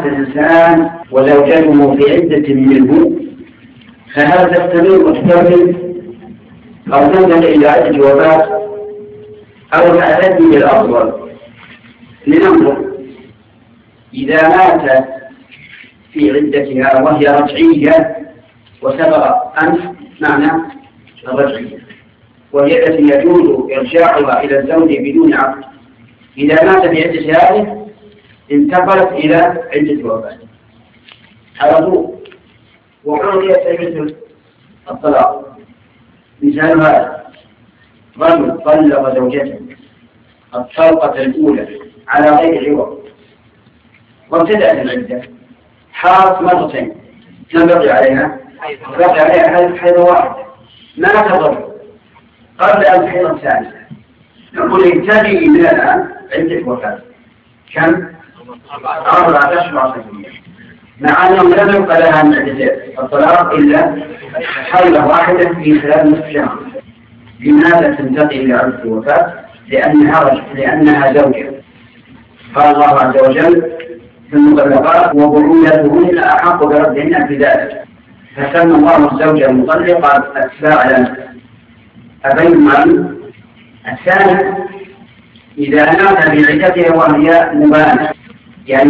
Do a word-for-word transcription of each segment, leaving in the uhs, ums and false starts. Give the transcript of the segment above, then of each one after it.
الإنسان وزوجته في عدة منه، فهل تستمر وتكمل أو تنتهي إلى عدة وفاة أو تعتدي بالأفضل؟ لننظر. إذا مات في عدتها وهي رجعية وسبق أنف معنى الرجعية، وهي التي يجوز إرجاعها إلى الزوج بدون عقد، إذا مات في عدة هذه انتقلت إلى عدة وفاة على طول، وعرضت عدة الطلاق. مثال هذا: رجل طلق زوجته الطلقة الأولى على غير عوض وابتدأت العدة، حارت مرتين، كم بقي عليها؟ بقي عليها حيض واحد ما تضر قبل أن تحيض الثالثة، نقول ابتدئي من الآن عدة وفاة. كم؟ أربعة أشهر مع أنه لم يبقى لها من عدة الطلاق إلا حيضة واحدة في خلال نصف شهر. لماذا تنتقل إلى عدة الوفاة؟ لأنها رجل، لأنها زوجة. قال الله عز وجل في المطلقات: وبعولتهن أحق بردهن في ذلك. فسمى الله الزوجة المطلقة الفاعلة أبين معلوم. الثاني: إذا مات بعدتها وهي مبانة، يعني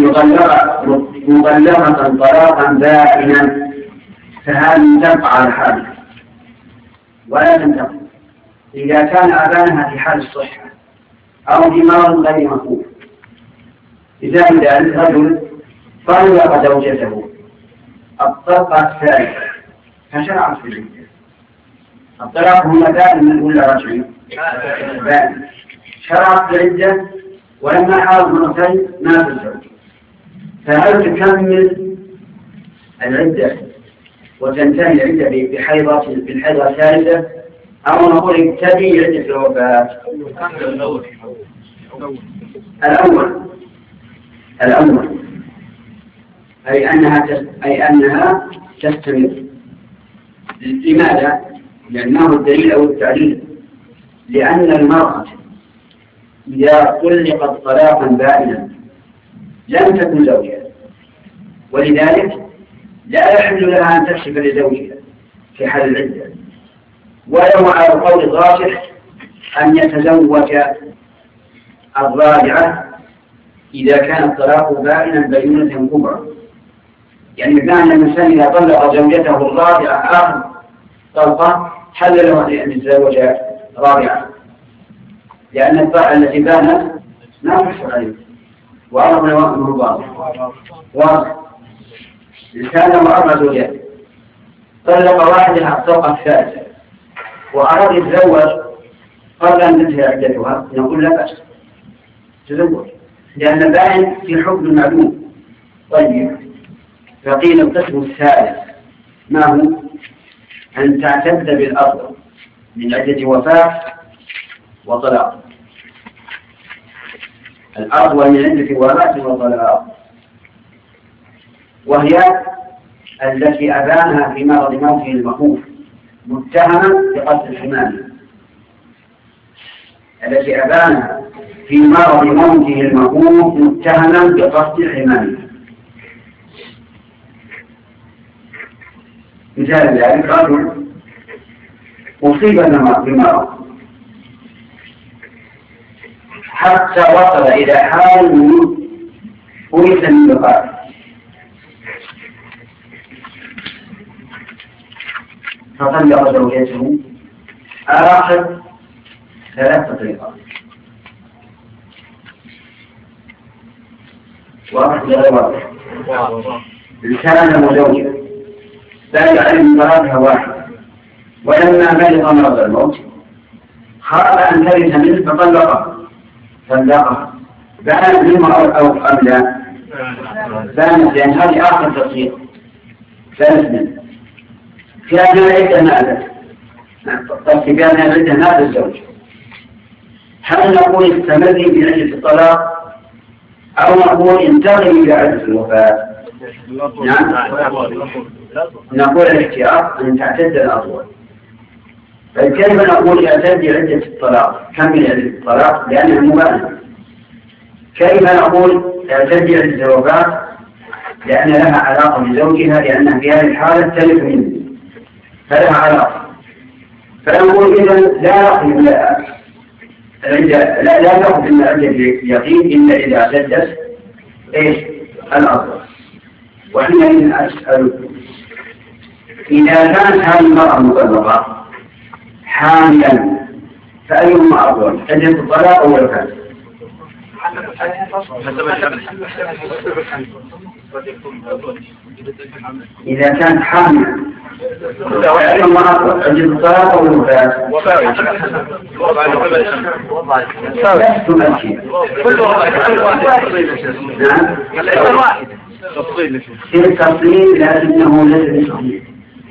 مطلقة طلاقا بائنا، فهذه تبقى على حالها ولا تنتقل. إذا كان أبانها في حال الصحة أو في مرض غير مفهوم. إذا ذلك رجل طلق زوجته الطلقة الثالثة فشرعت في العدة. الطلاق هنا دائما ولا رجعي؟ بائن. شرعت في العدة ولما حاض مرتين مات الزوج، فهل تكمل العدة وتنتهي العدة بحيضة بالحيضة الثالثة أو نقول ابتدي عدة الوفاة؟ الأول الأول أي أنها أي أنها تستمر. لماذا؟ لأنه الدليل أو التعليل، لأن المرأة إذا طلقت طلاقا بائنا لم تكن زوجها، ولذلك لا يحل لها أن تكشف لزوجها في حال العدة، ولو على القول الراجح أن يتزوج الرابعة إذا كان الطلاق بائنا بينونة كبرى. يعني كان الإنسان إذا طلق زوجته الرابعة آخر طلقة حل له أن يتزوج رابعة، لأن الطاعة التي بانت لا تحصل عليه. وأمر وأمر واضح واضح. الإنسان له أربع زوجات، طلق واحدة الطلقة الثالثة وأراد يتزوج قبل أن تنتهي عدتها، نقول لا بأس تزوج، لأن البائن في حكم معلوم. طيب، فقيل القسم الثالث ما هو؟ أن تعتد بالأفضل من عدة وفاة وطلاق. الأفضل من عدة وفاة وطلاق، وهي التي أبانها في مرض موته المخوف متهما بقتل الحمامة، التي أبانها في مرض موته المخوف متهما بقتل الحمامة. مثال ذلك: رجل أصيب بمرض حتى وصل إلى حال أريد من بقاء، فطلق زوجته آخر ثلاث طلقات، واضح غير واضح؟ إنسان وزوجه لا يعلم مرضها واحد، ولما مرض مرض الموت خاف أن ترث منه فطلقها طلقها بانت منه أو أم لا؟ بانت، لأن هذه آخر تصير بانت منه. كان عدة ماذا؟ قصدي كان عدة ماذا الزوج. هل نقول استمري بعدة الطلاق أو نقول انتقلي إلى عدة الوفاة؟ نعم، نقول الاحتياط أن تعتد الأطول. فكيف نقول اعتدي عدة الطلاق؟ كمل عدة الطلاق لأنها مبانة. كيف نقول اعتدي عدة الوفاة لأن لها علاقة بزوجها، لأنها في هذه الحالة تلف منه فلها علاقة. فنقول إذا لا نأخذ العدة لا لا نأخذ من العدة اليقين إلا إذا سدت إيش الأصل. وحينئذ أسأل إذا كانت هذه المرأة مطلقة حاملا فأيهما أفضل، عدة الطلاق أو الوفاة؟ إذا كانت حاملا فأيهما أفضل، عدة الطلاق أو الوفاة؟ لا تمشي في التفصيل لكنه ليس بصحيح.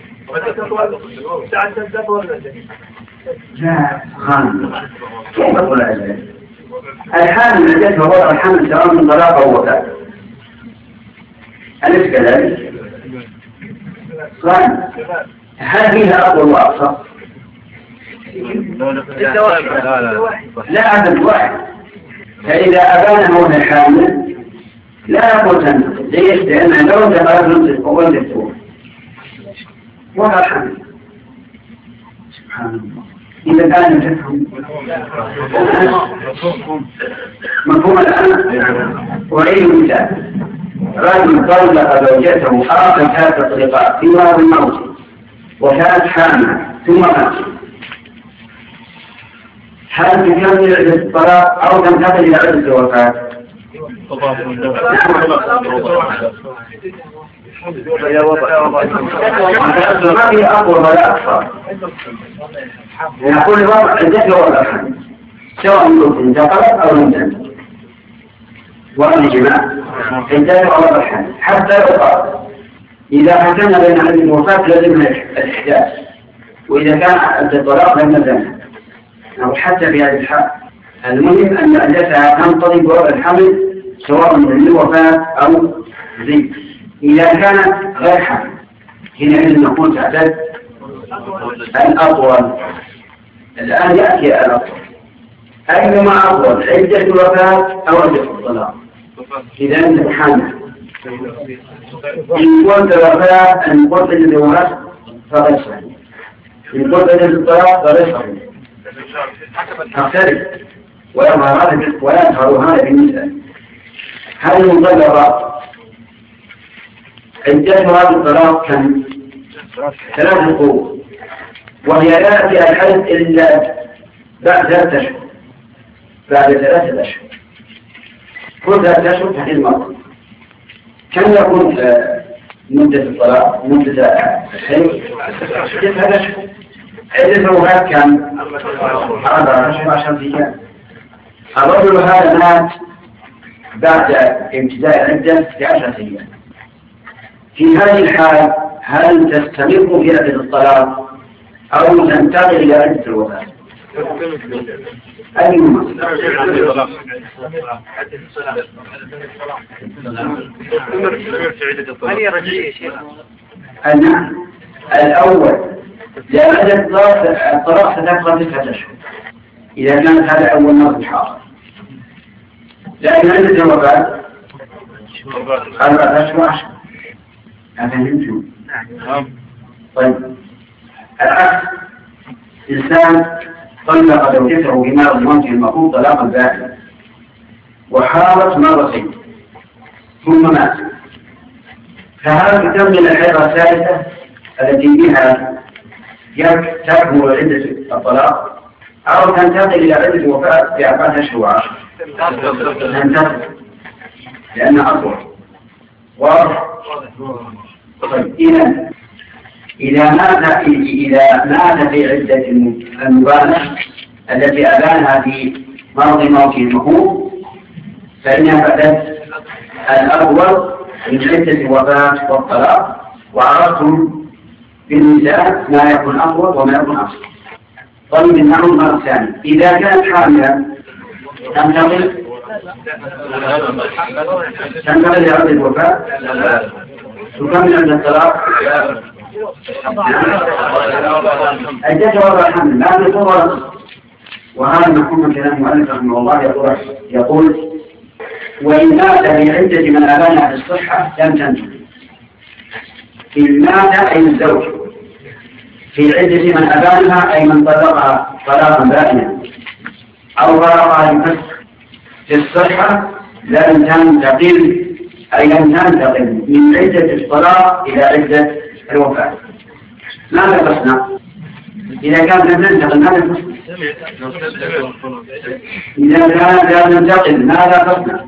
لا خان كيف تقول هذا؟ الحامل عدتها وضع الحمل سواء من طلاق أو وفاة، أليس كذلك؟ خان هل فيها أقوى وأقصى؟ لا عدد واحد. فإذا أبان هون الحامل لا نقول تنتقل. ليش؟ لأن لو دخلت نمسك أول دكتور وضع الحمل. سبحان الله. إذا كان تفهم مفهوم الآن. وعيد مثال: رجل طلق زوجته آخر ثلاث طلقات في مرض الموت وكانت حامل ثم مات، هل تكمل عدة الطلاق أو تنتقل إلى عدة الوفاة؟ ما هي أقوى ولا أكثر. نقول الوضع عدته ولا الحمل سواء انتقلت أو لم تنتقل، وأن جماع عدته ولا الحمل حتى يقال إذا حكمنا بين عدة الوفاة لازم الإحداث، وإذا كان عدة الطلاق لم نزل أو حتى في هذه الحال. المهم أن عدتها تنقضي بوضع الحمل سواء من الوفاة أو زي. إذا كانت غير حمل حينئذ نقول تعدد الأطول. الآن يأتي الأطول: أيهما أطول، عدة الوفاة أو عدة الطلاق؟ إذا أنت حامل إن قلت الوفاة أن قلت الوفاة فغير صحيح، إن قلت عدة الطلاق فغير صحيح. تختلف ويظهر هذا بالنسبة. هذه المطلقة عدتها بالطلاق كم؟ ثلاثة قروء، وهي لا تأتي الحدث إلا بعد ثلاثة أشهر. بعد ثلاثة أشهر كل ثلاثة أشهر تحت المرض. كم يكون مدة الطلاق؟ مدة الحيض ستة أشهر. عدة الوفاة كم؟ أربعة أشهر عشر أيام. الرجل هذا مات بعد امتداء العدة بعشرة أيام. في هذه الحال هل تستمر في عدة الطلاق أو تنتقل إلى عدة الوفاة؟ أيهما؟ نعم الأول، لأن عدة الطلاق ستبقى تسعة أشهر إذا كانت هذا أول مرض حاصل، لكن عدة الوفاة أربعة أشهر عشر. هذا يمكن. طيب العكس: إنسان طلق زوجته بمرض الموت المفروض طلاقا بائنا وحارت مرتين ثم مات، فهل تكمل الحيضة الثالثة التي بها تكمل عدة الطلاق أو تنتقل إلى عدة الوفاة في أربعة أشهر وعشر؟ تنتقل لأنها أطول. واضح؟ طيب إذا إذا مات إذا مات في عدة المبانة التي أبانها في مرض موته المفروض فإنها بدت الأول من عدة الوفاة والطلاق، وعرفتم بالنساء ما يكون أطول وما يكون أقصر. طيب النعم مرة ثانية: إذا كانت حاملة تنتقل تنتقل لعدة الوفاة تكمل عند الطلاق عدتها وضع الحمل لا تطول. وهذا مفهوم كلام المؤلف رحمه الله. يقول يقول وإن مات بعدة من أبانها في الصحة لم تنتهي. إن مات أي الزوج في عدة من أبانها أي من طلقها طلاقا بائنا أو طلقها الفسخ في الصحة لم تنتقل أي لم تنتقل من عدة الطلاق إلى عدة الوفاة. ماذا تصنع؟ إذا كانت لم تنتقل ماذا تصنع؟ إذا كانت لم تنتقل ماذا تصنع؟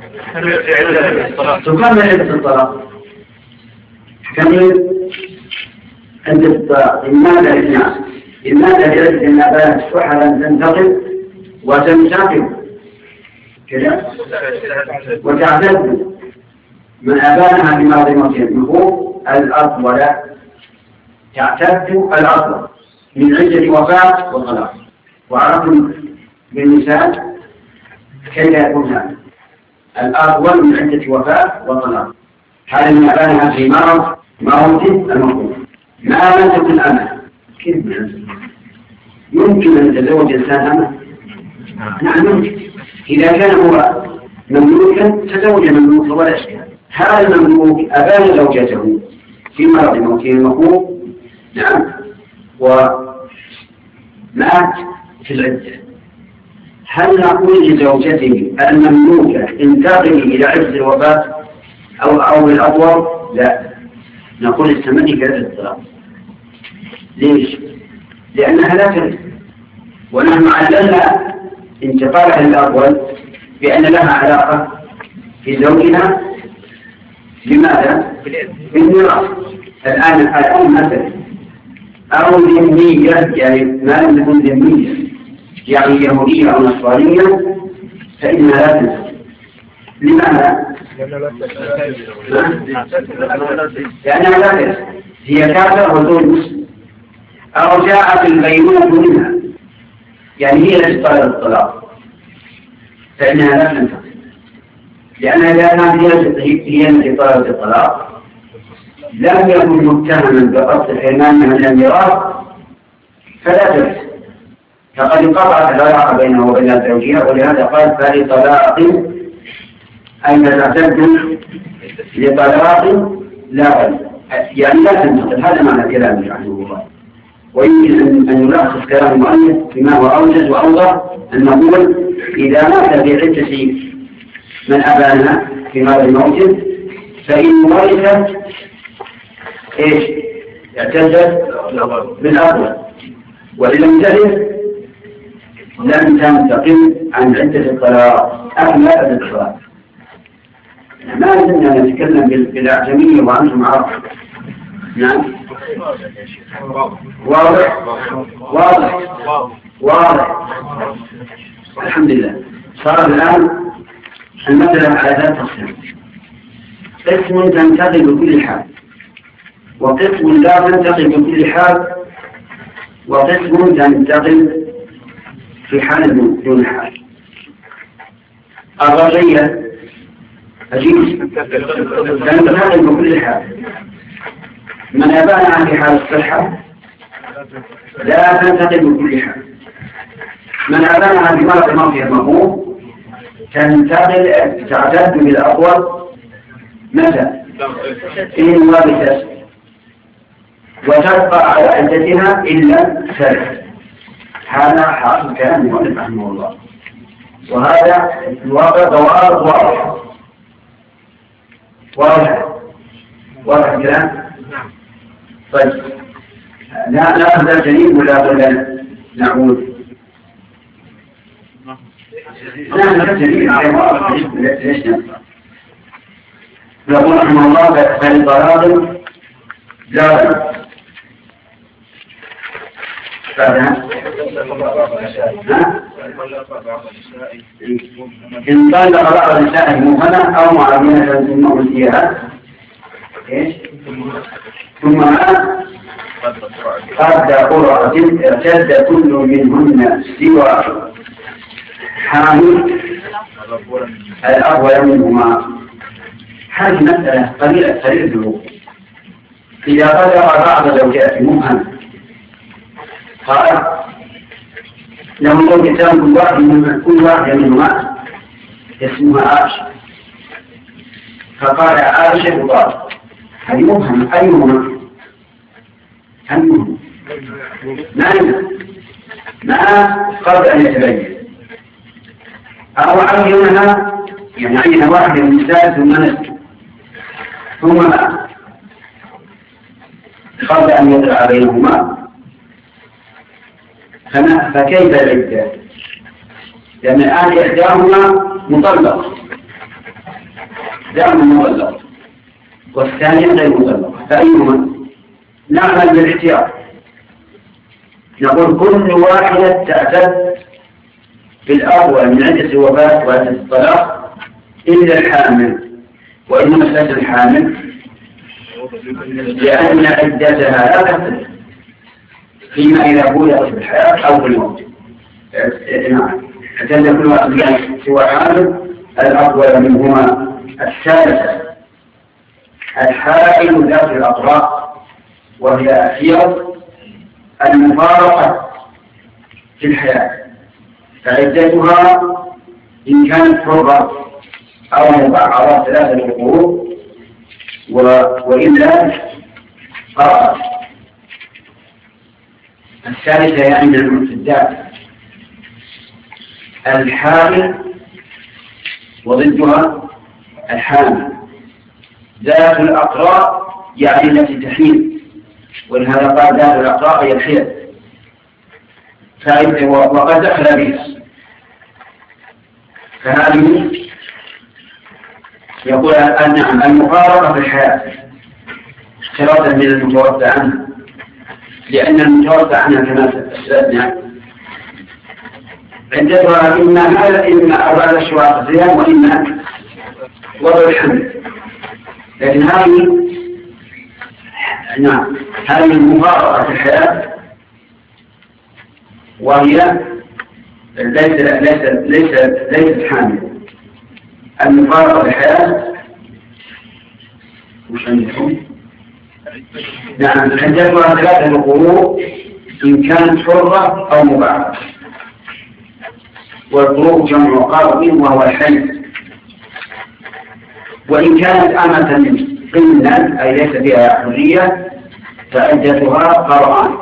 تكمل عدة الطلاق. تكمل عدة الطلاق. إن مات الاثنان إن مات بعدة من أبانها الصحة لم تنتقل وتنتقل كذا وتعتد من أبانها بمرض موتهم هو الأطول تعتد الأطول من عدة وفاة وطلاق. وعرفنا بالمثال كيف يكون هذا الأطول من عدة وفاة وطلاق. هذا من أبانها في مرض موت الموت ما لم تكن أمه. كيف يمكن أن يتزوج إنسان أمه؟ نعم يمكن. إذا كان هو مملوكا تزوج مملوكا ولا شيء. هذا المملوك أبان زوجته في مرض موته المخوف نعم ومات في العدة. هل نقول لزوجته المملوكة انتقلي إلى عدة الوفاة أو أو الأطول؟ لا، نقول استمري في عدة الطلاق. ليش؟ لأنها لا ترث، ونحن علمنا انتقالها للأطول بأن لها علاقة في زوجها. لماذا؟ بالميراث. الآن الآن مثلا أو ذمية يعني ما لم تكن ذمية يعني يهودية أو نصرانية فإنها لا تنسى. لماذا؟ لأنها لا تنسى هي كافرة وزوج مسلم أو جاءت البينونة منها يعني هي التي طلبت الطلاق فإنها لا تنسى. لأنها إذا كانت هي التي طلبت الطلاق لم يكن متهما بقصد حرمانها من الميراث فلا ترث، فقد انقطعت العلاقة بينه وبين زوجها. ولهذا قال فلطلاق أي تعتد لطلاق لا غير يعني لا تنتقل. هذا معنى كلامه رحمه الله. ويمكن أن يلخص كلام المؤلف بما هو أوجز وأوضح أن نقول إذا مات بعدة من أبانها في مرض الموت فإن ورثت إيش؟ اعتدت بالأطول، وإن لم ترث لم تنتقل عن عدة الطلاق أهلا بالطلاق. ما لازمنا نتكلم بالأعجمية وأنتم عرب. نعم واضح واضح واضح الحمد لله. صار الآن المسألة على ثلاث أقسام: قسم تنتقل بكل حال، وقسم لا تنتقل بكل حال، وقسم تنتقل في حال دون حال. الرجية أجيب تنتقل بكل حال. من أبانها في حال الصحة لا تنتقل بكل حال. من أبانها في مرض الموت المفهوم تنتقل تعتد بالأطول متى؟ إن ورثت وتبقى على عدتها إلا ثلاث. هذا حاصل كلام المؤلف رحمه الله، وهذا الواقع ضوابط واضحة واضحة واضح الكلام. طيب لا نأخذ الجديد ولا ولا نعود؟ لا نأخذ الجديد ليش نفسه؟ يقول رحمه الله فلطلاق لا بعدها إن طلق بعض النساء مهمة أو معينة ثم أوتيها إيش؟ ثم قد قرأت ارتد كل منهن سوى حامل الأول منهما. هذه مسألة قليلة قليل الذنوب. إذا قدر بعض زوجات مهمة قال له زوجتان كل واحد من كل واحدة منهما اسمها عائشة فقال عائشة وطارق هذه مبهم أيهما أيهما ما ما قبل أن يتبين أو عينها يعني عينها واحدة من الثالث ثم نسك ثم ما قبل أن يطلع بينهما فكيف العدة؟ لأن الآن إحداهما مطلقة دائما مطلقة والثانية غير مطلقة فأيهما؟ نعمل بالاحتياط نقول كل واحدة تعتد بالأول من عدة الوفاة وعدة الطلاق إلا الحامل. وإن مسألة الحامل لأن عدتها لا تختلف فيما إذا بولغت في الحياة أو في الموت. نعم اعتد كل واحد سوى حامل الأول منهما. الثالثة الحائل ذات الأطراف وهي حيض المفارقة في الحياة فعدتها إن كانت حرة أو مبعرة ثلاثة قروء وإلا قرأت. الثالثة يعني من المعتدات الحامل وضدها الحامل ذات الأقراء يعني التي تحيل ولهذا قال ذات الأقراء هي الحيل وقد دخل بها فهذه يقول نعم المفارقة في الحياة اختلاطا من المتوفى عنها لأن المتوفى عنها كما سألنا عدتها إما هذا إما أربعة أشواط زيان وإما وضع الحمل. لكن هذه نعم هذه المفارقة في الحياة وهي ليس ليس ليس ليست حامل. المفارقة في الحياة وش عندكم؟ نعم عدتها ثلاثة قروء إن كانت حرة أو مبعرة والقروء جمع قارب وهو الحي. وإن كانت أمة قلنا أي ليس بها حرية فعدتها قرآن.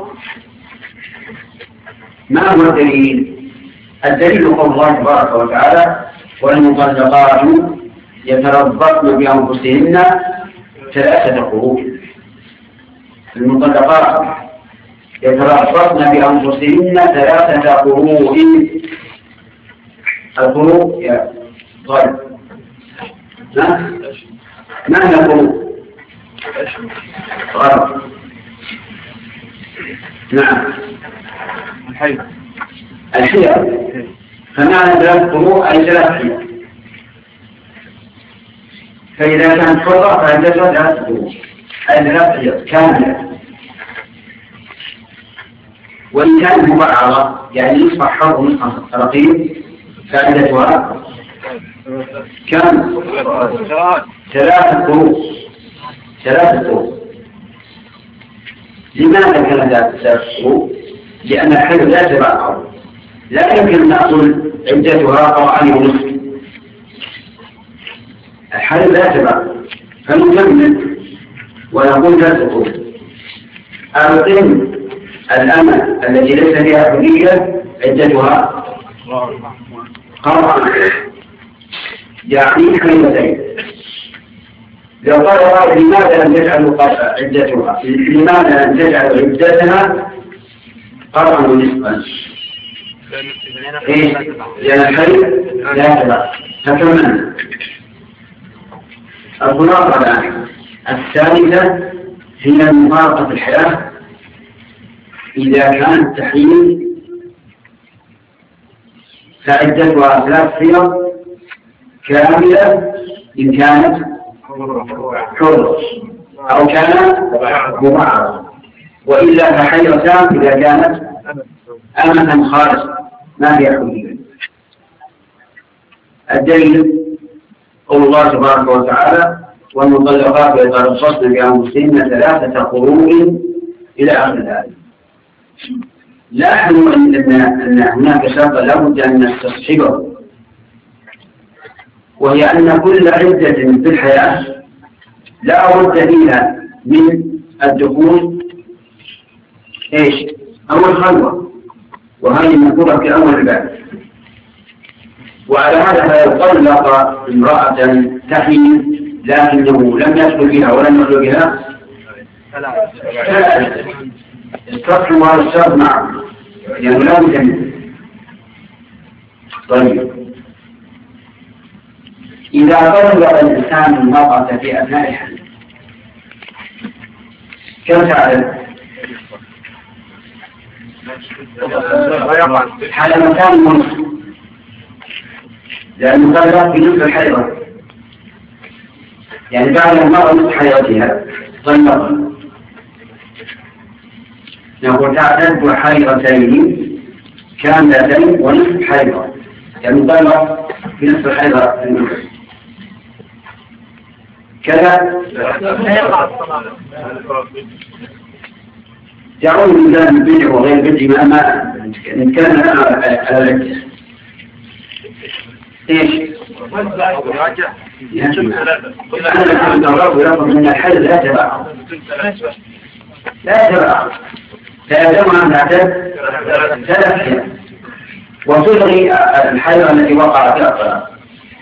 ما هو الدليل؟ الدليل قول الله تبارك وتعالى والمطلقات يتربصن بأنفسهن ثلاثة قروء. المطلقات يتربصن بأنفسهن ثلاثة قروء. القروء يا طيب ما ما هي القروء؟ غلط. نعم الحيض الحيض فمعنى ثلاث قروء أي ثلاث حيض. فإذا كانت حرة فعدتها ثلاث قروء أي ثلاث حيض كاملة. وإن كانت مبعرة يعني نصف حر ونصف رقيق فعدتها كم؟ ثلاث قروء ثلاث قروء. لماذا كان ثلاث قروء؟ لأن الحيض لا تبعه لا يمكن أن نقول عدتها قرآن ونصف. الحيض لا تبعه فنكمل ونقول ثلاث قروء. القم الأمة التي ليس فيها حرية عدتها قرآن يعني حيضتين. لو قال قائل لماذا لم تجعل عدتها لماذا لم تجعل عدتها قرآن ونصفا؟ إيه؟ لأن الحيض لا تبع فكملنا. الخلاصة الآن الثالثة هي المفارقة في الحياة إذا كان التحليل فعدتها ثلاث حيض كاملة إن كانت حرة أو كانت مبعرة وإلا فحيضتان إذا كانت أمة خالصة ما هي حرية. الدليل قول الله تبارك وتعالى والمطلقات يتربصن بأنفسهن ثلاثة قروء إلى آخر الآية. لاحظوا أن أن هناك شرطا لابد أن نستصحبه وهي أن كل عدة في الحياة لا بد فيها من الدخول إيش؟ أول خلوة، وهذه مذكورة في أول الباب. وعلى هذا فيطلق امرأة تحمل لكنه لم يدخل بها ولم يخلو بها فلا استطعم هذا الشرط معه يعني لا يتم. طيب إذا طلق الإنسان المرأة في أثناء الحمل كم تعلم؟ حال مكان منصف، لأنه طلق في نصف الحيضة، يعني بعد المرأة نصف حيضتها طلق، نقول تعتد حيضتين كاملتين ونصف حيضة، يعني طلق في نصف الحيضة كذا. يعود من ذلك البدع وغير البدع ما نتكلم على العدة. ايش؟ أنا أقول الرب يرفض من الحيض لا تبع لا تبع فيلزم أن تعتد ثلاث حيض، وتلغي الحيض التي وقع فيها الطلاق،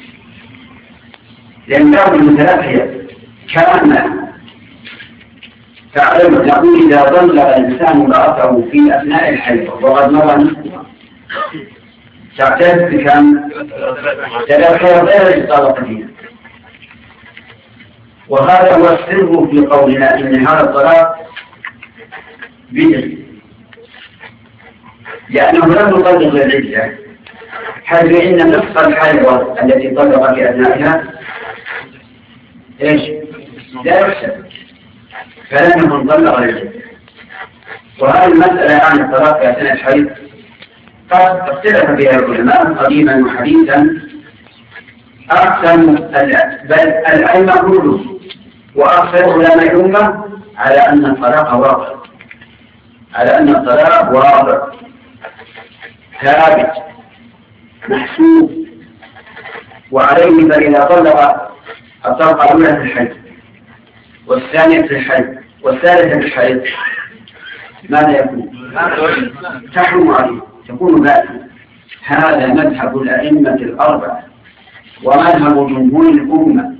لأن تعود من ثلاث حيض كاملة. تعلم نقول إذا طلق الإنسان امرأته في أثناء الحيض وقد مضى نصفها تعتد بكم؟ ثلاث حيض غير الطلاق فيها. وهذا هو السر في قولنا إن هذا الطلاق بدعي، لأنه لم يطلق العدة، حيث إن نصف الحيض التي طلق في أثنائها إيش؟ لا يحسب، فلم يكن طلق العدة. وهذه المسألة عن الطلاق في أثناء الحيض قد اختلف فيها العلماء قديما وحديثا، أقسم بل العلم كله وأكثر علماء الأمة على أن الطلاق واقع، على أن الطلاق واقع ثابت محسوب. وعليه فإذا طلق الطلقة الأولى في الحيض والثانية في الحيض والثالثة في الحيض ماذا يكون؟ تحرم عليه، تكون باطلة. هذا مذهب الأئمة الأربعة ومذهب جمهور الأمة،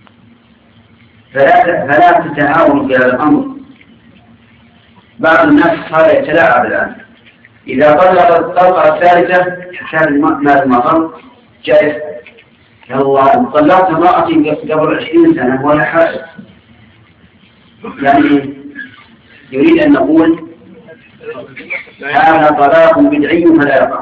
فلا فلا تتهاون في هذا الأمر. بعض الناس صار يتلاعب الآن، إذا طلق الطلقة الثالثة كان مال المطر جائز، والله طلقت امرأتي قبل عشرين سنة ولا حاجة، يعني يريد أن نقول هذا طلاق بدعي فلا يقع.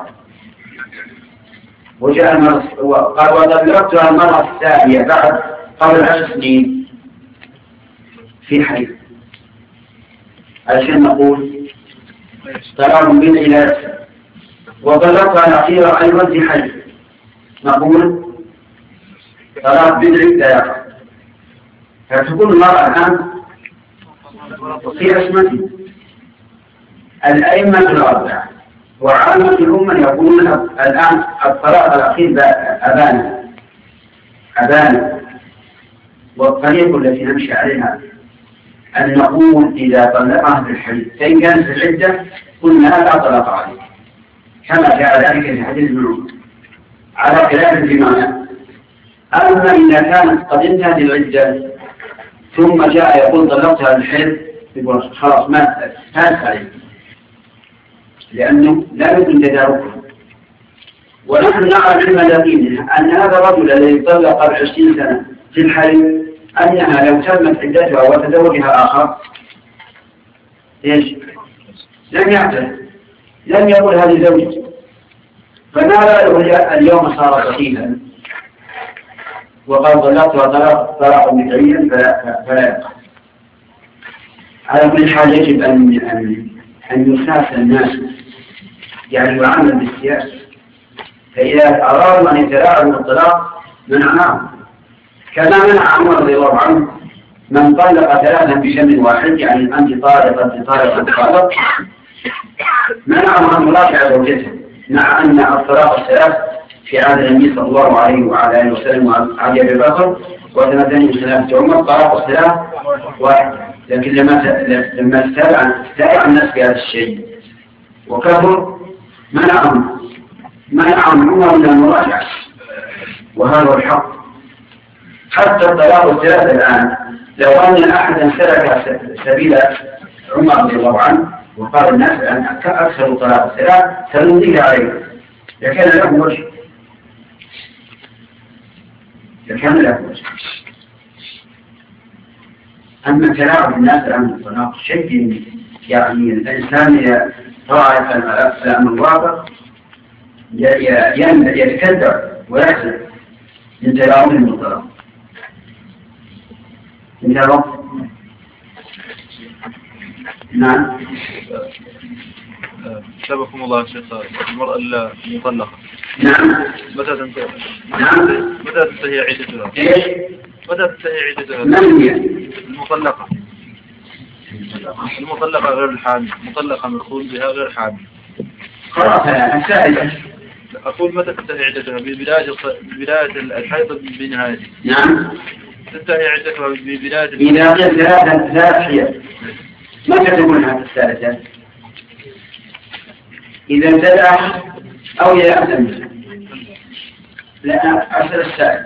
وجاء المرة وقال وطلقتها المرة الثانية بعد قبل عشر سنين في حيض، علشان نقول طلاق بدعي لا يقع. وطلقتها الأخيرة أيضا في حيض، نقول طلاق بدعي لا يقع. فتكون المرأة الآن في عصمته. الأئمة الأربعة وعامة الأمة يقولون الآن الطلاق الأخير أبانا أبانا والطريق التي نمشي عليها أن نقول إذا طلقها في الحيض فإن كانت في العدة قلنا لا طلاق عليه، كما جاء ذلك في حديث ابن عمر على خلاف في معنى. أما إذا كانت قد انتهت العدة ثم جاء يقول طلقتها في الحيض يقول خلاص ما فات عليه، لأنه لا يمكن تداركه. ونحن نعلم علم اليقين أن هذا الرجل الذي طلق قبل عشرين سنة في الحيض أنها لو تمت عدتها وتزوجها آخر إيش؟ لم يعترف، لم يقول هذه زوجتي، فما باله اليوم صار صحيحا وقال طلقتها طلاق طلاق بدعيا فلا يقع. على كل حال يجب أن أن أن يساس الناس، يعني يعامل بالسياسة، فإذا أرادوا أن يتلاعبوا بالطلاق منعناهم، كما منع عمر رضي الله عنه من طلق ثلاثا بشم واحد، يعني أنت طالقة طالقة طالق، منعه أن يراجع زوجته، مع أن الطلاق الثلاث في عهد النبي صلى الله عليه وعلى آله وسلم وعلي أبي بكر، وثلاثين خلافة عمر طلاق الثلاث واحد. لكن لما لما استدعى الناس بهذا الشيء وكفر منعهم منعهم عمر من المراجعة، وهذا الحق. حتى الطلاق الثلاث الآن لو أن أحدا سلك سبيل عمر رضي الله عنه وقال الناس الآن أكثر طلاق الثلاث فننزل عليه لكان له وجه لكان له وجه. أما تلاعب الناس الآن الطلاق شيء يعني الإنسان إذا رأى الأمر الواقع يتكدر ويحزن من تلاعبهم بالطلاق. انتبه. نعم. سبحكم الله شيخ. المرأة المطلقة نعم متى تنتهي؟ نعم متى تنتهي عدتها؟ ايش؟ متى تنتهي عدتها؟ من هي؟ المطلقة. المطلقة غير الحامل، مطلقة مدخول بها غير حامل. خلاص السائلة. أقول متى تنتهي عدتها؟ ببداية بداية الحيض بنهاية. نعم. تنتهي عدتها ببداية. إذا قلت ثلاثة ثلاث حيض متى تكون هذه الثالثة؟ إذا ابتدأ أو يأتم. لا أرسل السائل.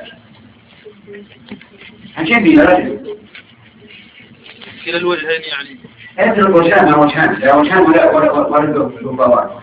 عجيب يا رجل. كلا الوجهين يعني. هذا الوجهان ما وجهان، لا وجهان ولا ولا ولا ولا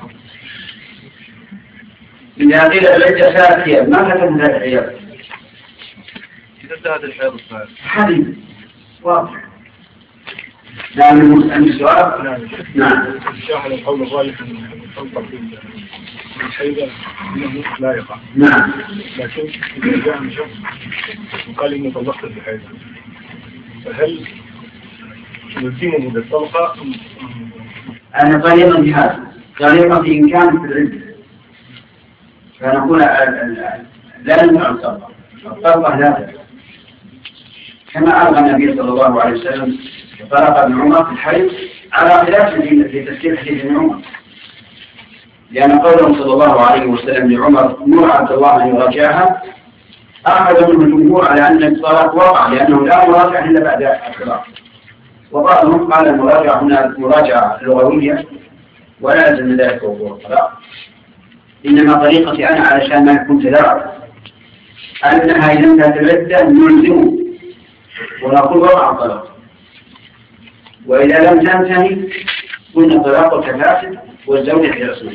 إذا قيل العدة ثلاث حيض ما كتب ثلاث حيض؟ إذا انتهت الحيض الثالث. حديث واضح. نعم السؤال. نعم. شاهد القول الراجح أن الخلطة في الحيضة أنه لا يقع. نعم. لكن إذا جاء من شخص وقال إنه طلقت الحيضة فهل نلزمه بالطلقة؟ أنا طريقا في هذا طريقا في إن كانت في العدة فنقول لا نمنع الطلقة. الطلقة لا كما ألغى النبي صلى الله عليه وسلم طلق ابن عمر في الحيض على خلاف في تفسير حديث ابن عمر، لأن قوله صلى الله عليه وسلم لعمر مر عبد الله أن يراجعها أخذ منه الجمهور على أن الطلاق وقع لأنه لا مراجعة إلا بعد الطلاق، وبعضهم قال المراجعة هنا مراجعة لغوية ولا يلزم ذلك وقوع الطلاق، إنما طريقتي أنا علشان ما يكون تلاعب أنها إذا انتهت العدة نلزمه ونقول وقع الطلاق، وإذا لم تنتهي قلنا طلاقك فاسد والزوجة في عصمة.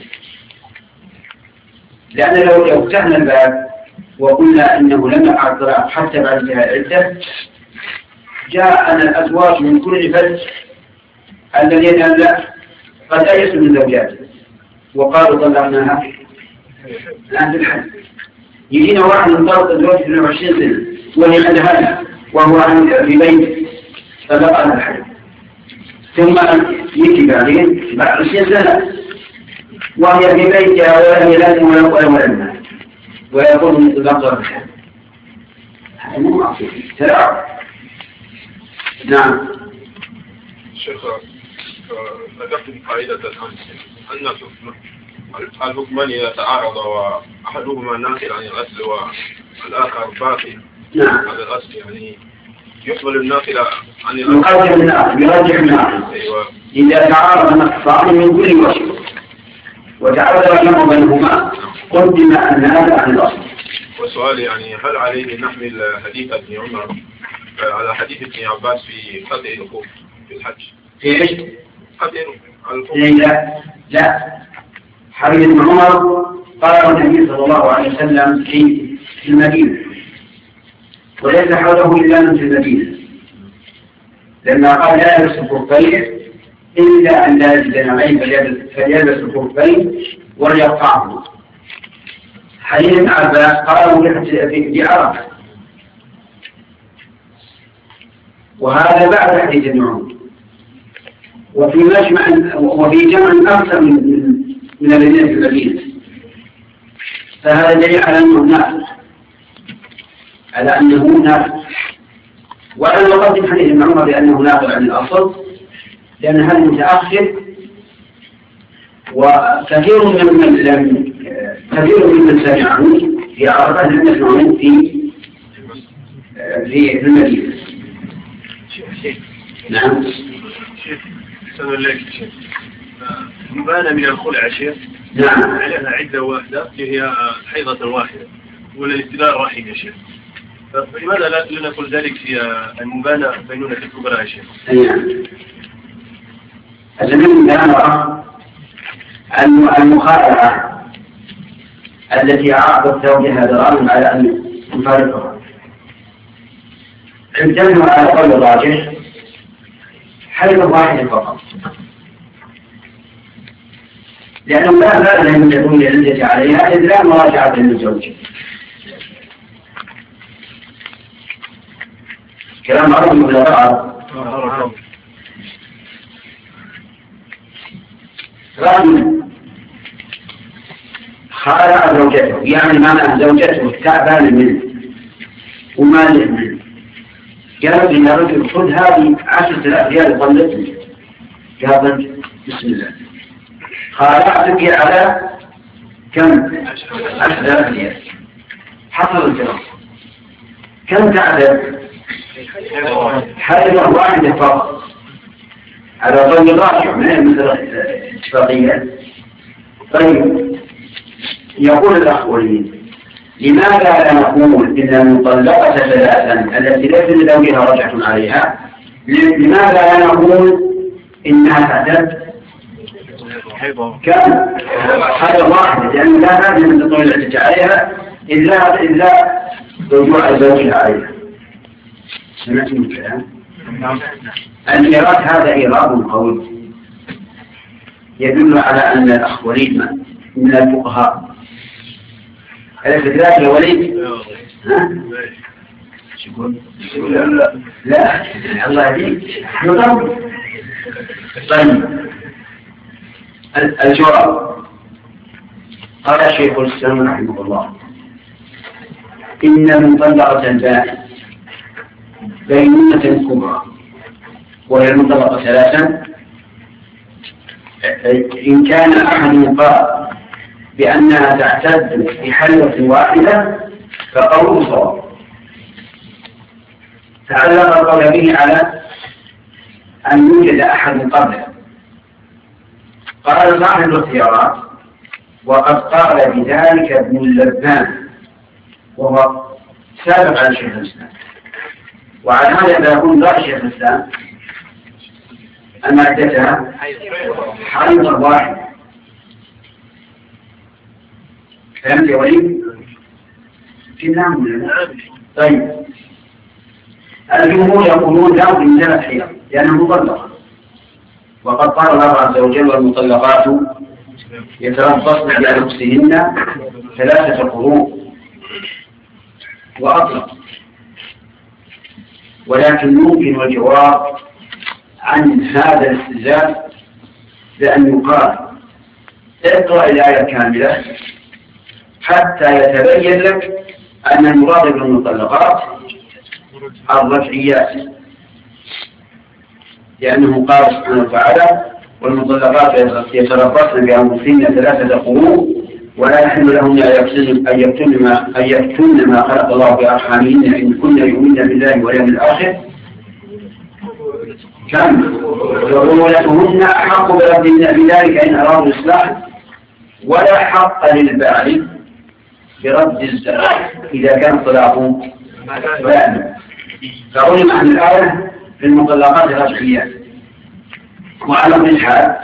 لأن لو لو فتحنا الباب وقلنا إنه لم يقع الطلاق حتى بعد انتهاء العدة جاءنا الأزواج من كل فج الذين قد أيسوا من زوجاته وقالوا طلقناها الآن في الحج. يجينا واحد من طلق الزوج في عشرين سنة وهي عندها وهو في بيت طلقها الحج، ثم يجي بعدين بعد عشرين سنة وهي في بيتها ولا ميلاد ولا ولا ولا ويقول مثل ذكر الحج. هذا مو معصية تلاعب. نعم. شيخ ذكرت قاعدة الآن أن الحكمان إذا تعارض وأحدهما ناقل عن الأصل والآخر باقي نعم. على الأصل يعني يقبل الناقل عن الأصل يراجع الناقل. أيوة. إذا تعارض نصان من كل وجه وتعارض الجمع بينهما قدم الناقل عن الأصل. والسؤال يعني هل عليه نحمل حديث ابن عمر على حديث ابن عباس في قطع الخوف في الحج؟ في ايش؟ قطع الخوف. لا لا حديث ابن عمر قال النبي صلى الله عليه وسلم في المدينة وليس حوله إلا من في المدينة لما قال لا يلبس الخفين إلا أن لا يجد نعيم فليلبس الخفين وليقطعهما. حديث ابن عباس قاله في عرفة وهذا بعد حديث ابن عمر وفي مجمع وفي جمع أكثر من من الذين في المدينة، فهذا دليل على أنه نافع على أنه نافع. وأنا نقدم حديث ابن عمر بأنه نافع عن الأصل لأن هذا متأخر وكثير من من كثير ممن سمعه في عرفات لم يسمعون في في المدينة. نعم. شيخ سنة لك شيخ مبانة من الخلع شيخ. نعم. عليها عدة واحدة هي حيضة واحدة ولا الاستدار واحد يا شيخ. فلماذا لا نقول ذلك في المبانة بينونة الكبرى يا شيخ؟ نعم. الزمن نرى المخالعة التي عاقبت زوجها دراهم على أن تفارقها عندنا على قول الراجح حيث واحد فقط، لأنه لا بأس أن تكون العدة عليها إذ لا مراجعة للزوج. كلام معروف من الأربعة. رجل خالع زوجته، يعني معنى زوجته تعبان منه ومالئ منه، قالت لي يا رجل خذ هذه عشرة آلاف ريال طلتني. قالت بسم الله خالعتك على كم؟ عشرة آلاف ريال. حصل الكلام كم تعدد؟ حيضة واحدة فقط على طول الراجع من مثل اتفاقية. طيب يقول الأخ وليد لماذا لا نقول إن المطلقة ثلاثا التي ليس لزوجها رجعة عليها، لماذا لا نقول إنها تعتد كم؟ حيضة واحدة، لأنه لا لازم أن تطول العدة عليها إلا إلا رجوع زوجها عليها. سمعتم الكلام؟ الإيراد هذا إيراد قوي يدل على أن الأخ وليد من الفقهاء. أليس كذلك يا وليد؟ ها؟ لا لا الله يهديك. نضرب. طيب الجواب قال الشيخ الإسلام رحمه الله إن المطلقة البائن بينونة كبرى وهي المطلقة ثلاثا إن كان أحد قال بأنها تعتد في حيضة واحدة فقوله صواب. تعلق القول به على أن يوجد أحد قبله. قال صاحب الاختيارات وقد قال بذلك ابن اللبان وهو سابق على شيخ الإسلام، وعلى هذا يكون رأي شيخ الإسلام أن عدتها حيضة واحدة. فهمت يا وليد؟ في نعم ولا لا؟ طيب الجمهور يقولون لا من ثلاث حيض لأنها مطلقة، وقد قال الله عز وجل والمطلقات يتربصن بأنفسهن ثلاثة قروء وأطلق. ولكن ممكن الجواب عن هذا الاستدلال بأن يقال اقرأ الآية كاملة حتى يتبين لك أن المراد بالمطلقات الرجعيات، لأنه قال سبحانه وتعالى والمطلقات يتربصن بأنفسهن ثلاثة قروء ولا يحل لهن أن يكتمن ما, أن يكتمن ما خلق الله بأرحامهن إن كن يؤمن بالله واليوم الآخر كم وبولتهن أحق بردهن بذلك إن أرادوا إصلاحا ولا حق للبعل برد الزنا إذا كان طلاقه بائنا. فعلم عن الآية في المطلقات الرجعيات. وعلى كل حال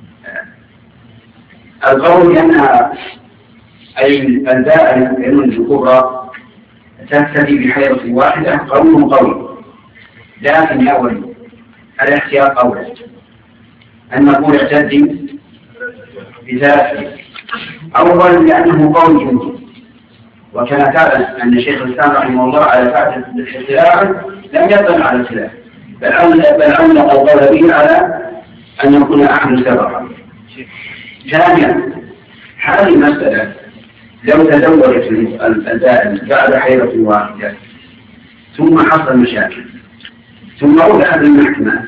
القول بأنها أي البائن الكبرى تكتفي بحيضة واحدة قول قوي، لكن يا ولي الاختيار قولا أن نقول اعتدي بثلاث. أولا لأنه قول جمهور، وكان تعلم أن شيخ الإسلام رحمه الله على فاتح الاختلاف لم يطلع على الخلاف بل علق القول به على أن يكون أحد سبقا. ثانيا هذه المسألة لو تزوجت البائن بعد حيضة واحدة ثم حصل مشاكل ثم أولى هذه المحكمة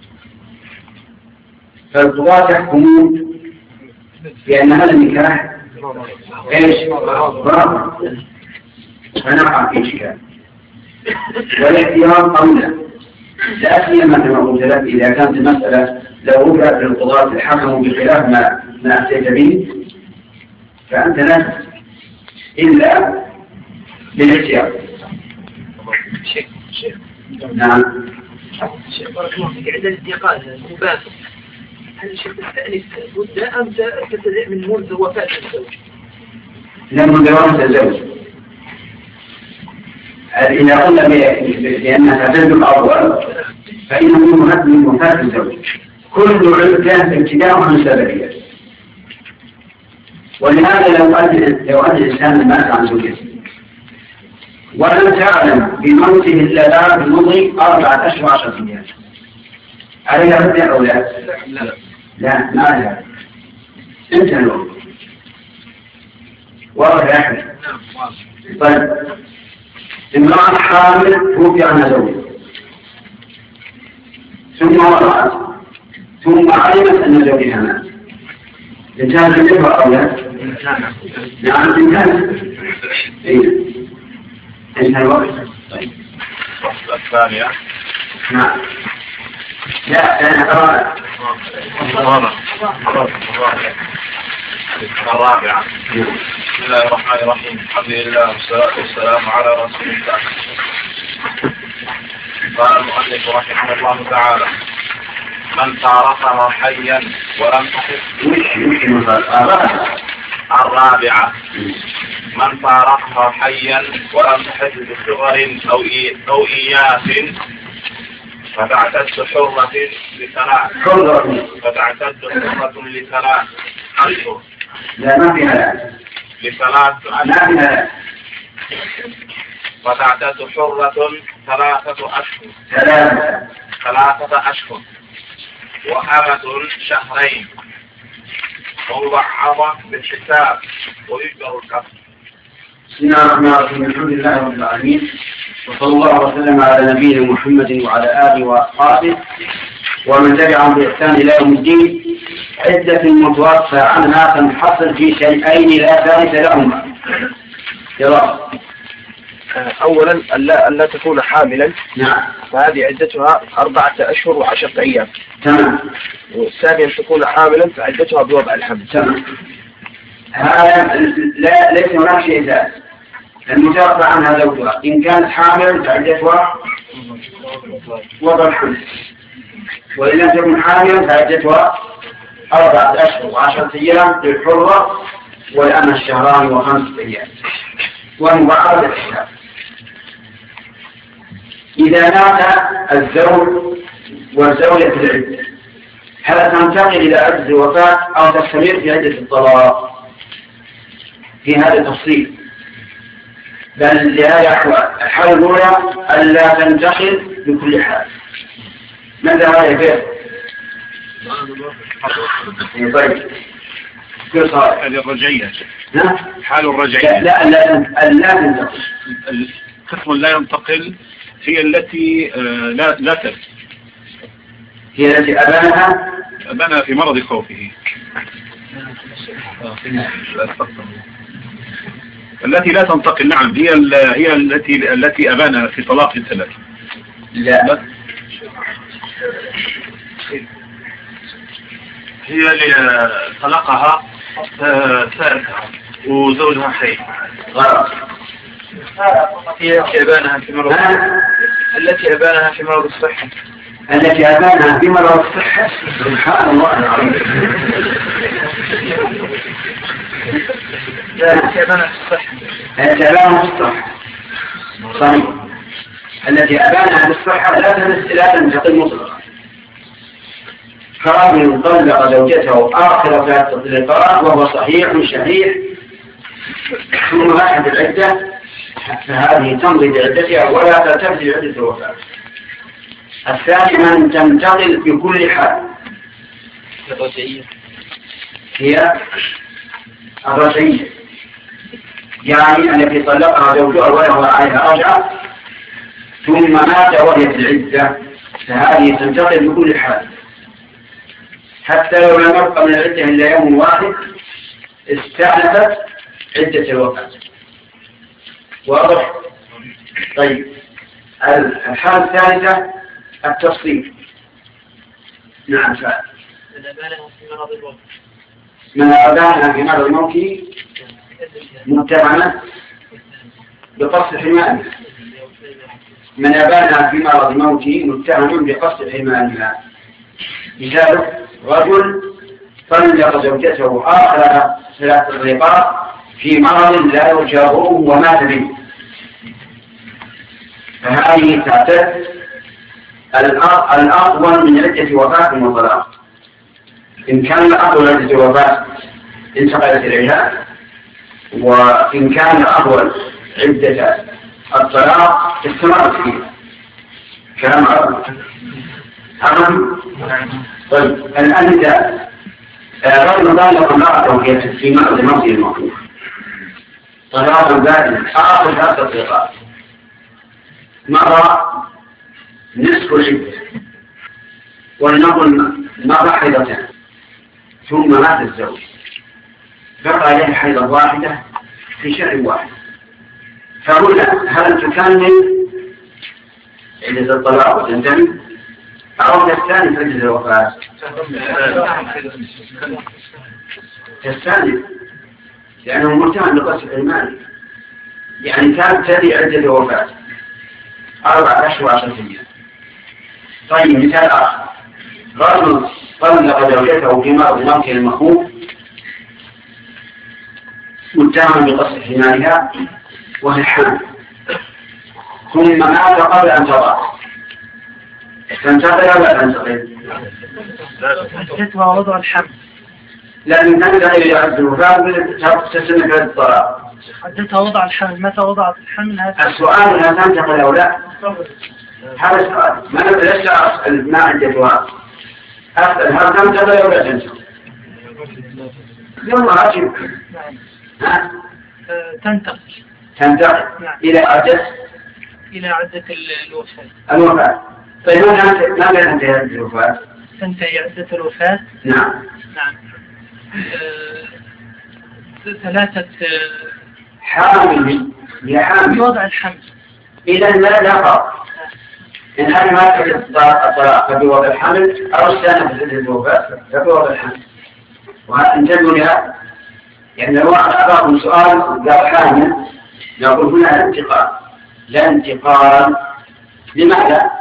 فالقضاة يحكمون بأن هذا النكاح ايش؟ برافو. فنقع في إشكال. والاحتياط أولى، لا سيما كما قلت لك إذا كانت المسألة لو رجعت للقضاة الحكم بخلاف ما ما أتيت به فأنت لا إلا بالاحتياط. شيخ شيخ نعم. شيخ بارك الله فيك، عند الانتقال المباشر هل الشيخ تستأنف مدة أم تبتدئ من منذ وفاة الزوج؟ لا، منذ وفاة الزوج. إذا قلنا بأنها تعتد الأول فإنه مهد من وفاة الزوج. كل عدة ابتداء من سببية. ولهذا لو أن لو أن الإنسان مات عن زوجته ولم تعلم بموته إلا بعد مضي أربعة أشهر وعشرة أيام، عليها رد أو لا؟ لا لا، ما عليها. انتهى الوقت. واضح يا أحمد؟ طيب، امرأة حامل توفي عنها زوجها ثم وضعت ثم علمت أن زوجها مات، انتهت العبرة أو لا؟ نعم انتهت. إيه؟ انتهى الوقت. طيب. الثانية. نعم. لا، أنا أرى. الرابعة. بسم الله الرحمن الرحيم، الحمد لله والصلاة والسلام على رسول الله. قال المؤلف رحمه الله تعالى: من فارقها حيا ولم تحس. الرابعة: من فارقها حيا ولم تحس بصغر أو أو إياس فتعتد حرة لثلاث فتعتد حرة لثلاث أشهر. لا، ما فيها لا. لثلاث ما فيها لا. فتعتد حرة ثلاثة أشهر. ثلاثة. ثلاثة أشهر. وأمة شهرين. ومضعفة بالحساب ويجبر الكفر. بسم الله الرحمن الرحيم، الحمد لله رب العالمين، وصلى الله وسلم على نبينا محمد وعلى آله وأصحابه ومن تبعهم بإحسان إلى يوم الدين. عدة متوفى عنها تنحصر في شيئين لا ثالث لهما. يلا. أولا ألا ألا تكون حاملا. نعم. فهذه عدتها أربعة أشهر وعشرة أيام. تمام. والثانيا أن تكون حاملا فعدتها بوضع الحمل. تمام. هذا لا ليس هناك شيء ثالث. المتوفى عنها زوجها إن كانت حاملا فعدتها وضع الحمل، وإن لم تكن حاملا فعدتها أربعة أشهر وعشرة أيام للحرة، والأمة الشهران وخمسة أيام، والمبعض الحساب. إذا مات الزوج والزوجة في العدة هل تنتقل إلى عدة الوفاة أو تستمر في عدة الطلاق؟ في هذا التفصيل، بل لهذا أحوال. الحالة الأولى ألا تنتقل بكل حال. ماذا رأي فيه؟ طيب، كل صار هذه الرجعية. نعم. حال الرجعية. لا لا لا تنتقل. القسم لا ينتقل هي التي لا لا تل. هي التي أبانها أبانها في مرض خوفه. التي لا تنتقل. نعم، هي هي التي التي أبانها في طلاق ثلاث. لا، هي اللي طلقها سارتها وزوجها حي. غلط. هي التي أبانها في مرض التي أبانها في مرض الصحة. التي أبانها في مرض الصحة. سبحان الله العظيم. التي أبانها في الصحة. التي أبانها في الصحة. صحيح. التي أبانها في الصحة لا تنتقل مطلقا. كرجل طلق زوجته آخر ثلاث تطليقات وهو صحيح شحيح ثم أحد العدة فهذه تمضي بعدتها ولا تلتفت بعدة الوفاة. الثاني من تنتقل في كل حال هي الرجعية، يعني التي طلقها زوجها وله عليها رجعة ثم مات وهي في العدة فهذه تنتقل بكل حال، حتى لو لم يبقى من العدة إلا يوم واحد استأنفت عدة الوفاة. واضح؟ طيب الحالة الثالثة التصديق. نعم فعلا. من أبانها في مرض الموت من أبانها في مرض الموت متهمة بقصد حماية. من أبانها في مرض الموت متهم بقصد حماية. مثال: رجل طلق زوجته آخر ثلاث الرقاب في مرض لا يرجى ضره ومات به، فهذه تعتد الأطول من عدة وفاة وطلاق. إن كان الأطول عدة وفاة انتقلت إليها، وإن كان الأطول عدة الطلاق استمرت فيها. كلام عظيم. طيب الآن إذا رجل طلق امرأته في مرض الموت الموقوف طلاق بائن آخر ثلاث الطلقات، مرة نصف العدة ولنقل مرة حيضتان، ثم مات الزوج بقى عليه حيضة واحدة في شهر واحد، فهنا هل تكمل عدة الطلاق وتنتهي أو تستأنف عدة الوفاة؟ تستأنف لأنه متهم بقصد المال، يعني كانت تلي عدة وفاة أربعة أشهر وعشرة أيام. طيب مثال آخر: رجل طلق زوجته في مرض الموت المخوف متهم بقصد حمايها وهي حامل، ثم مات قبل أن تضع، تنتقل ولا تنتقل؟ حدتها وضع الحمل. لأن تنتقل إلى عدة الوفاة تستمر في الطلاق. حدتها وضع الحمل، متى وضعت الحمل؟ هذا السؤال: هل تنتقل أو لا؟ هذا السؤال. ما ليس أسأل ما عدتها، أسأل هل تنتقل أو لا تنتقل؟ يوم أجب. ها؟ تنتقل. تنتقل إلى عدة إلى عدة الوفاة. الوفاة. طيب ماذا تنتهي عدة الوفاة؟ تنتهي عدة الوفاة. نعم. نعم. آه... ثلاثة آه... حامل هي حامل بوضع الحمل. إذا لا لا فرق إن هذه ما تحدث الطلاق فبوضع الحمل أو السنة في عدة الوفاة فبوضع الحمل. وانتبهوا لها، يعني لو أعطاكم سؤال قال حامل نقول هنا لا انتقال، لا انتقال. لماذا؟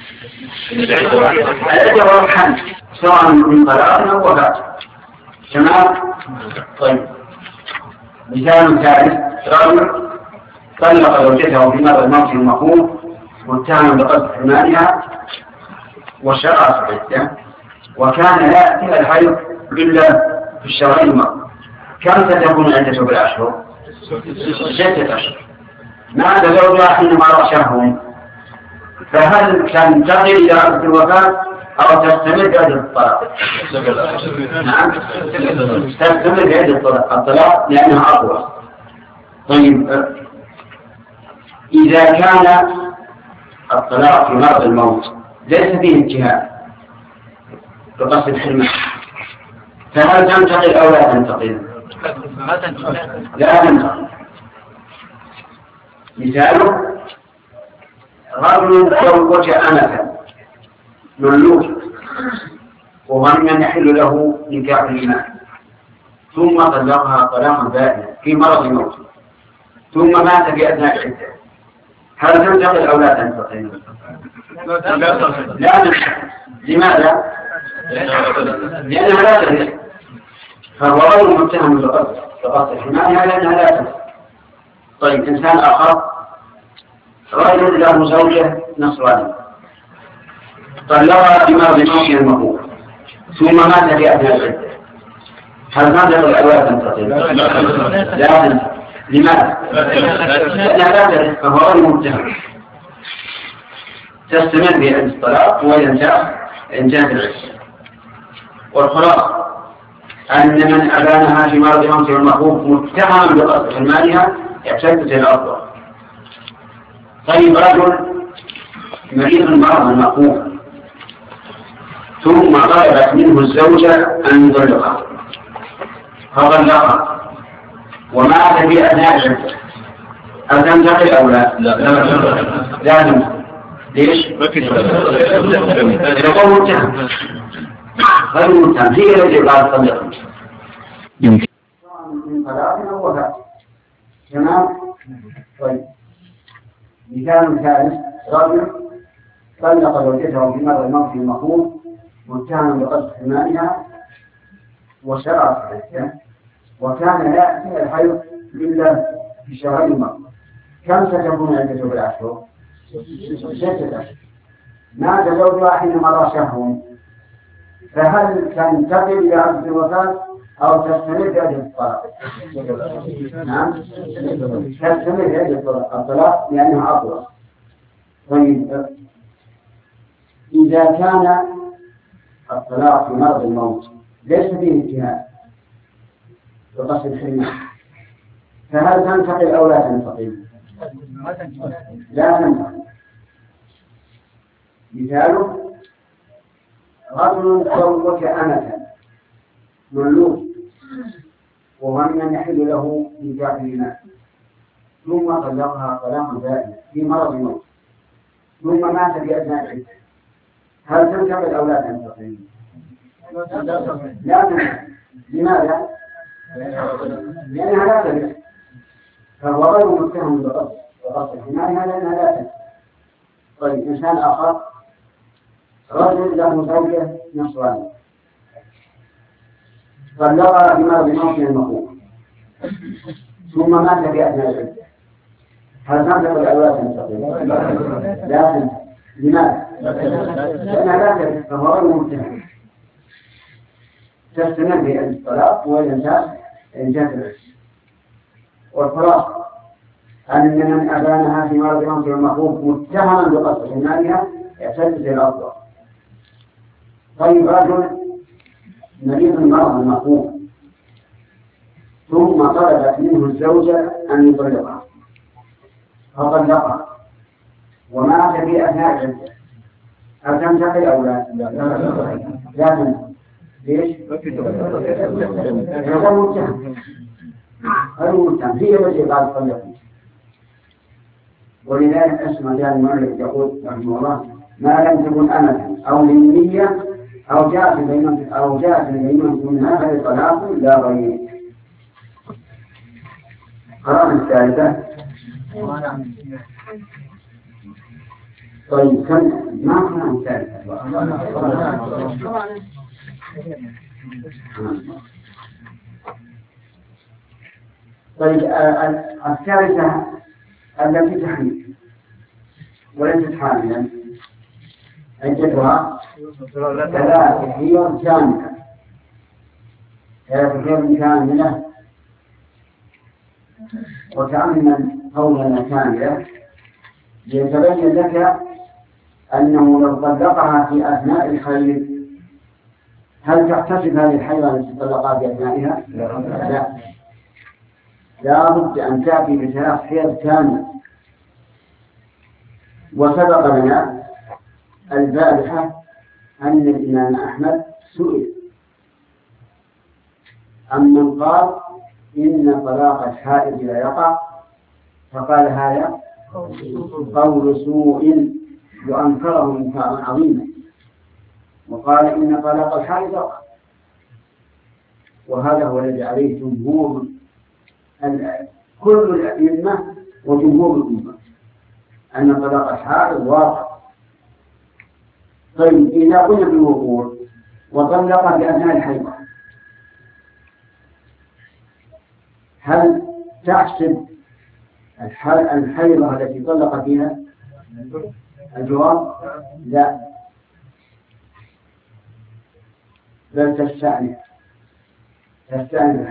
العدة والحمل سواء من طلاق أو وفاة. تمام؟ طيب مثال ثالث: رجل طلق زوجته في مرض الموت المخوف متهم بقصد حمايها وشرع في العدة، وكان لا يأتي الحيض إلا في الشهرين الماضي. كم ستكون عدته بالأشهر؟ ستة أشهر. مات زوجها حينما رأى، فهل تنتقل إلى عدة الوفاة أو تستمر بعد الطلاق؟ نعم تستمر بعد الطلاق الطلاق لأنها أقوى. طيب إذا كان الطلاق في مرض الموت ليس فيه انتهاء بقصد الحرمان، فهل تنتقل أو لا تنتقل؟ لا تنتقل. مثاله: رجل زوج أمة مملوك وظن أن يحل له نكاح الإيمان، ثم طلقها طلاقا بائنا في مرض الموت، ثم مات في أثناء العدة، هل تنتقل أو لا تنتقل؟ لا تنتقل. لماذا؟ لأنها لا تنتقل. فهو غير متهم بقصد الحماية لأنها لا تنتقل. طيب إنسان آخر: رجل له زوجة نصرانية طلقها في مرض الموت المخوف ثم مات في أثناء العدة، هل تنتقل أو لا تنتقل؟ لا تنتقل. لماذا؟ لأنها لا تنتقل، فهو غير متهم، تستمر في عدة الطلاق وينتهي انتهت العدة. والخلاصة أن من أبانها في مرض الموت المخوف متهم بقصد حرمانها يعتد الأفضل. طيب رجل مريض المرض المخوف ثم طلبت منه الزوجة أن يطلقها فطلقها، ومات في أثناء العدة هل تنتقل أو لا؟ لازم. ليش؟ إذا قول متهم غير متهم هي التي قال صدق يمكن من طلاق أو وفاة. تمام؟ طيب مثال ثالث رجل طلق زوجته في مرض الموت المخوف متهما بقصد حمالها وشرعت العدة وكان لا يأتي الحيض إلا في شهرين مرة. كم ستكون عدته بالأشهر؟ ستة أشهر. مات زوجها حين مضى شهر فهل تنتقل إلى عدة الوفاة أو تستمر عدة الطلاق؟ نعم تستمر عدة الطلاق لأنها أطول. طيب إذا كان الطلاق في مرض الموت ليس فيه اجتهاد بقصد الحرمان فهل تنتقل أو لا تنتقل؟ لا تنتقل. مثاله رجل زوجك أمة مملوك وهو من يحل له نكاح المال ثم طلقها طلاقا دائما في مرض الموت ثم مات في أثناء العدة هل تنتقل أو لا تنتقل؟ لا تنتقل. لماذا؟ لأنها لا تنتقل فهو غير متهم بقصد بقصد الحماية لأنها لا تنتقل. طيب إنسان آخر رجل له زوجة نصرانية طلقها في مرض الموت المخوف ثم مات في أثناء العدة هل تنتقل أو لا تنتقل؟ لا تنتقل. لماذا؟ لأنها لا تنتقل فهو غير متهم تستمر في الطلاق وإنتهى إنجاز العدة. والطلاق أن من أبانها في مرض الموت المخوف متهما بقصد حمايها يعتد بالأفضل. طيب رجل مريض المرض المخوف ثم طلبت منه الزوجة أن يطلقها فطلقها ومات في أثناء العدة هل تنتقل أو لا؟ لا تنتقل. ليش؟ هذا متهم هذا متهم هي التي قال طلقني. ولذلك اسمع جاء المؤلف يقول رحمه الله ما لم تكن أمة أو ذمية أو جاءت بينهم أو جاءت بينهم منها فلطلاق لا غير. قرار الثالثة. طيب كم ما كان الثالثة؟ طيب الثالثة التي تحمل وليست حاملا عدتها ثلاثة حيض كاملة ثلاثة حيض كاملة. وتأمل قولنا كاملة ليتبين لك أنه لو طلقها في أثناء الحيض هل تحتسب هذه الحيضة التي طلقها في أثنائها؟ لا. لا بد أن تأتي بثلاث حيض كاملة. وسبق لنا البارحة أن الإمام أحمد سئل عمن قال إن طلاق الحائض لا يقع فقال هذا قول سوء وأنكره إنكارا عظيما وقال إن طلاق الحائض يقع. وهذا هو الذي عليه جمهور كل الأئمة وجمهور الأمة أن طلاق الحائض واقع. طيب إذا قلنا بالوقوع وطلق في أثناء الحيض هل تحسب الحيضة التي طلق فيها؟ الجواب لا بل تستأنف تستأنف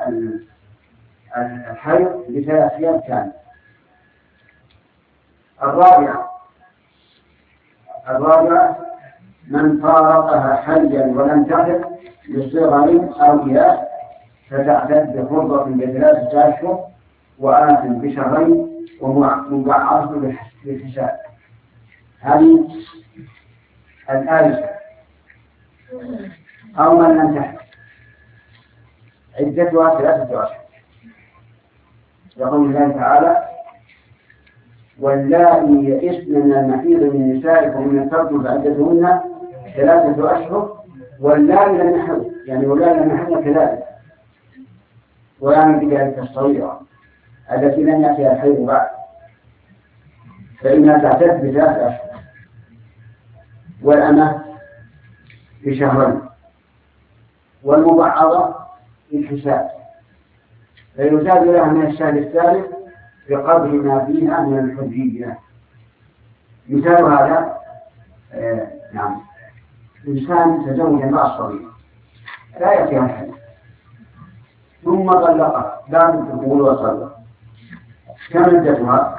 الحيض بثلاث أيام كاملة. الرابعة الرابعة من فارقها حيا ولم تحق لصغر أو إياس فتعتد بفرضة بثلاثة أشهر وآت بشهرين ومبعث بالحساب. هذه الآية. أو من لم تحق عدتها ثلاثة أشهر يقول الله تعالى: واللائي يئسن من المحيض من نسائكم من ارتبتم فعدتهن ثلاثة أشهر واللائي لم يحضن، يعني واللائي لم يحضن كذلك، ويعني بذلك الصغيرة التي لم يأتيها الحيض بعد، فإنها تعتد بثلاث أشهر، والأمة بشهرين، والمبعضة بالحساب، فيزاد لها من الشهر الثالث بقدر ما فيها من الحرية. مثال هذا آه نعم إنسان تزوج امرأة صغيرة لا يأتيها الحيض ثم طلقها بعد الدخول وصلى، كم مدتها؟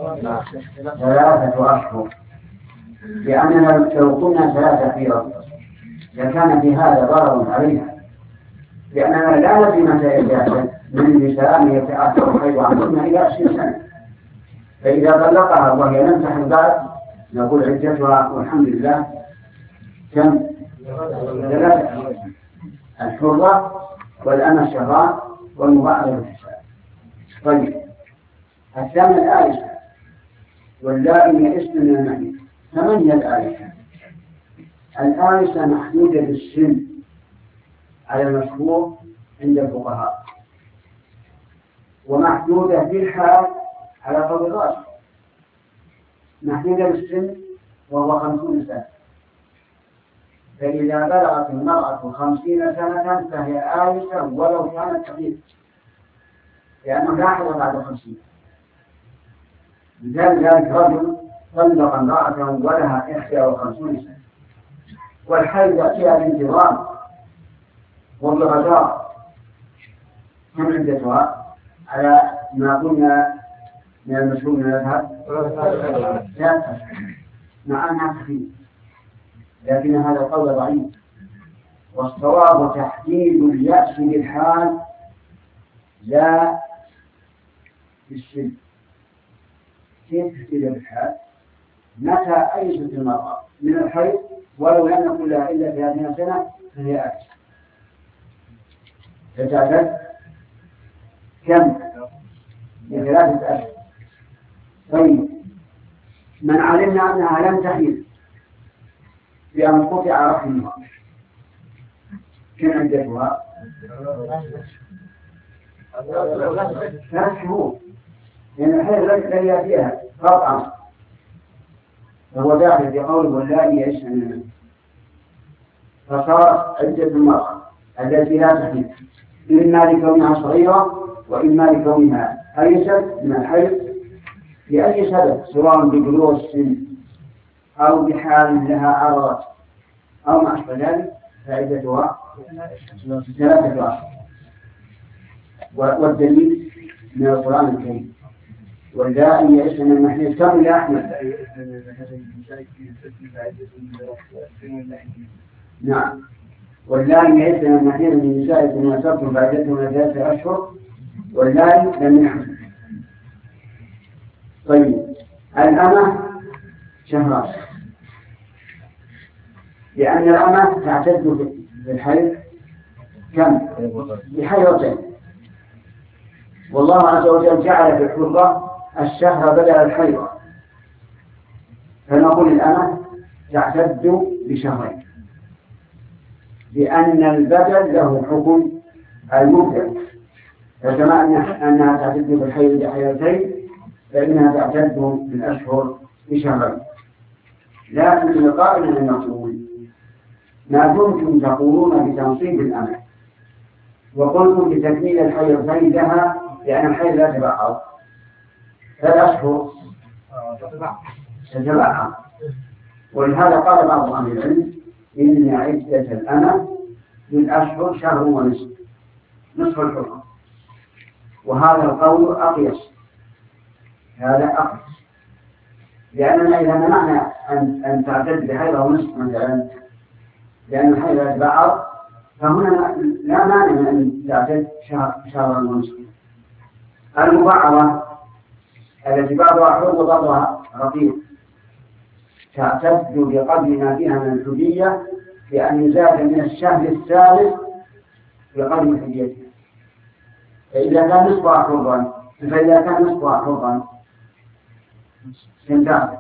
ثلاثة أشهر، لأننا لو قلنا ثلاثة حيض لكان في هذا ضرر عليها، لأننا لا ندري متى يتأكد من النساء يتأثر الحيض عنهن إلى عشرين سنة، فإذا طلقها وهي لم تحض بعد نقول عدتها والحمد لله كم؟ ثلاثة، الحرة والأمة شهران والمبعضة بالحساب. طيب الثامن الآيسة واللائي يئسن من المحيض. فمن هي الآيسة؟ الآيسة محدودة بالسن على المشهور عند الفقهاء، ومحدودة بالحال على قول الراجح، محدودة بالسن وهو خمسون سنة، فإذا بلغت المرأة خمسين سنة فهي آيسة ولو كانت كبيرة، لأنه لا حيض بعد خمسين. لذلك رجل طلق امرأته ولها إحدى وخمسون سنة، والحيض يأتيها بانتظام وبغداء، كم عدتها على ما قلنا من المشهور من المذهب؟ ثلاثة، مع أنها خفيف، لكن هذا القول ضعيف، والصواب تحديد اليأس بالحال لا بالسن. كيف تحديد بالحال؟ متى أيست المرأة من الحيض ولو لم يكن لها إلا ثلاثين سنة فهي آيسة، فتعتد كم؟ لثلاثة أشهر. طيب من علمنا أنها لم تحيض بأن قطع رحمها كم عدتها؟ ثلاث شهور، لأن الحيض لن يأتيها قطعا، فهو داخل في قوله واللائي يئسن من المحيض، فصارت عدة المرأة التي لا تحيض إما لكونها صغيرة وإما لكونها أيست من الحيض لأي سبب، سواء بجلوس السن أو بحال لها عرضت أو ما أشبه ذلك، فعدتها ثلاثة أشهر. والدليل من القرآن الكريم واللائي يئسن من المحيض كم يا أحمد؟ نعم، واللائي يئسن من المحيض من نسائكم من ارتبتم فعدتهن ثلاثة أشهر واللائي لم يحمل. طيب الأمة شهران، لأن الأمة تعتد بالحيض كم؟ بحيضتين، والله عز وجل جعل في الحرة الشهر بدل الحيض، فنقول الأمة تعتد بشهرين، لأن البدل له حكم المبدل، فكما أنها تعتد بالحيض بحيضتين فإنها تعتد بالأشهر بشهرين. لكن القائل أن نقول ما دمتم تقولون بتنصيب الأمة وقلتم بتكميل الحيضتين لها لأن الحيض لا تبعض، فالأشهر تتبعض، ولهذا قال بعض أهل العلم إن عدة الأمة بالأشهر شهر ونصف، نصف الحكم، وهذا القول أقيس، هذا أقيس، لأننا إذا منعنا أن أن تعتد بحيض ونصف مثلا لأن الحيض يتبعض، فهنا لا مانع من أن تعتد شهر شهر ونصف. المبعضة التي بعضها حر وبعضها رقيق تعتد بقدر ما فيها من الحدية، لأن يزاد من الشهر الثالث بقدر حديتها، فإذا كان نصفها حرا فإذا كان نصفها حرا سنتان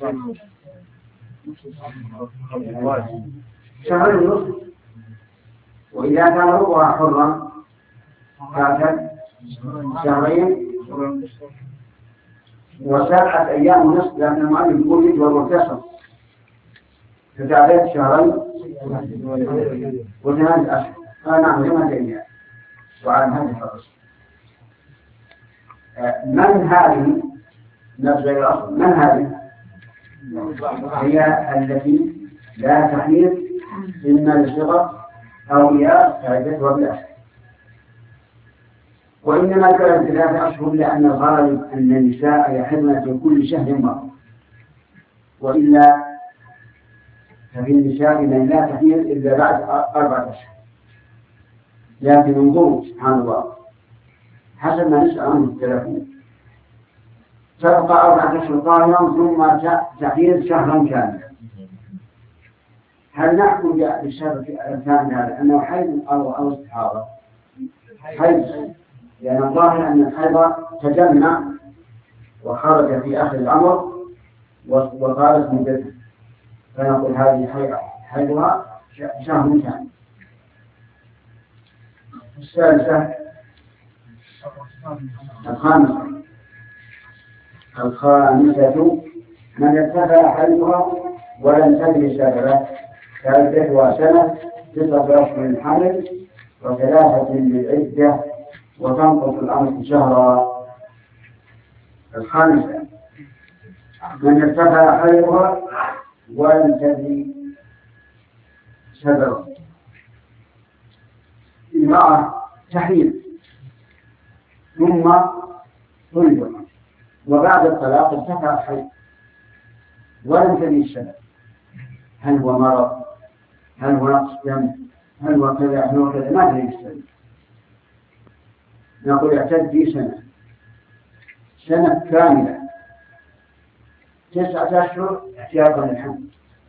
شهرين ونصف، وإذا كان ربعها حرا فاتت شهرين وسبعة أيام ونصف، لأن المؤلف يقول يجوز والمكتسب فتعدد شهرين وثلاثة أشهر. قال نعم ثمانية أيام. وعلى هذا الفرص من هذه نفس الأصل؟ من هذه؟ هي التي لا تحيض إما لصغر أو لياء فعدتها بالأشهر، وإنما كانت ثلاثة أشهر لأن الغالب أن النساء يحضن في كل شهر مرة، وإلا ففي النساء من لا تحيض إلا بعد أربعة أشهر. لكن انظروا سبحان الله حسب ما نسأل عنه الثلاثين تبقى أربعة أشهر طاهرا ثم تحيض شهرا كاملا. هل نحكم بالشهر الثاني هذا أنه حيض أو أو استحاضة؟ حيض، لأن الظاهر أن الحيض تجمع وخرج في آخر الأمر وقالت مدته، فنقول هذه حيضها شهر كامل. الثالثة الخامسة الخامسة من ارتفع حيضها ولم تدري سببه فعدتها سنة تسعة أشهر الحمل وثلاثة للعدة وتنقص الأمر شهرا. الخامسة من ارتفع حيضها ولم تدري سببه. امرأة تحيض ثم طلقت وبعد الطلاق ارتفع الحيض ولم تدري السبب، هل هو مرض؟ هل هو نقص دم؟ هل هو كذا؟ هل هو كذا؟ ما تدري السبب. نقول اعتدي سنة سنة كاملة تسعة أشهر احتياطا للحمل،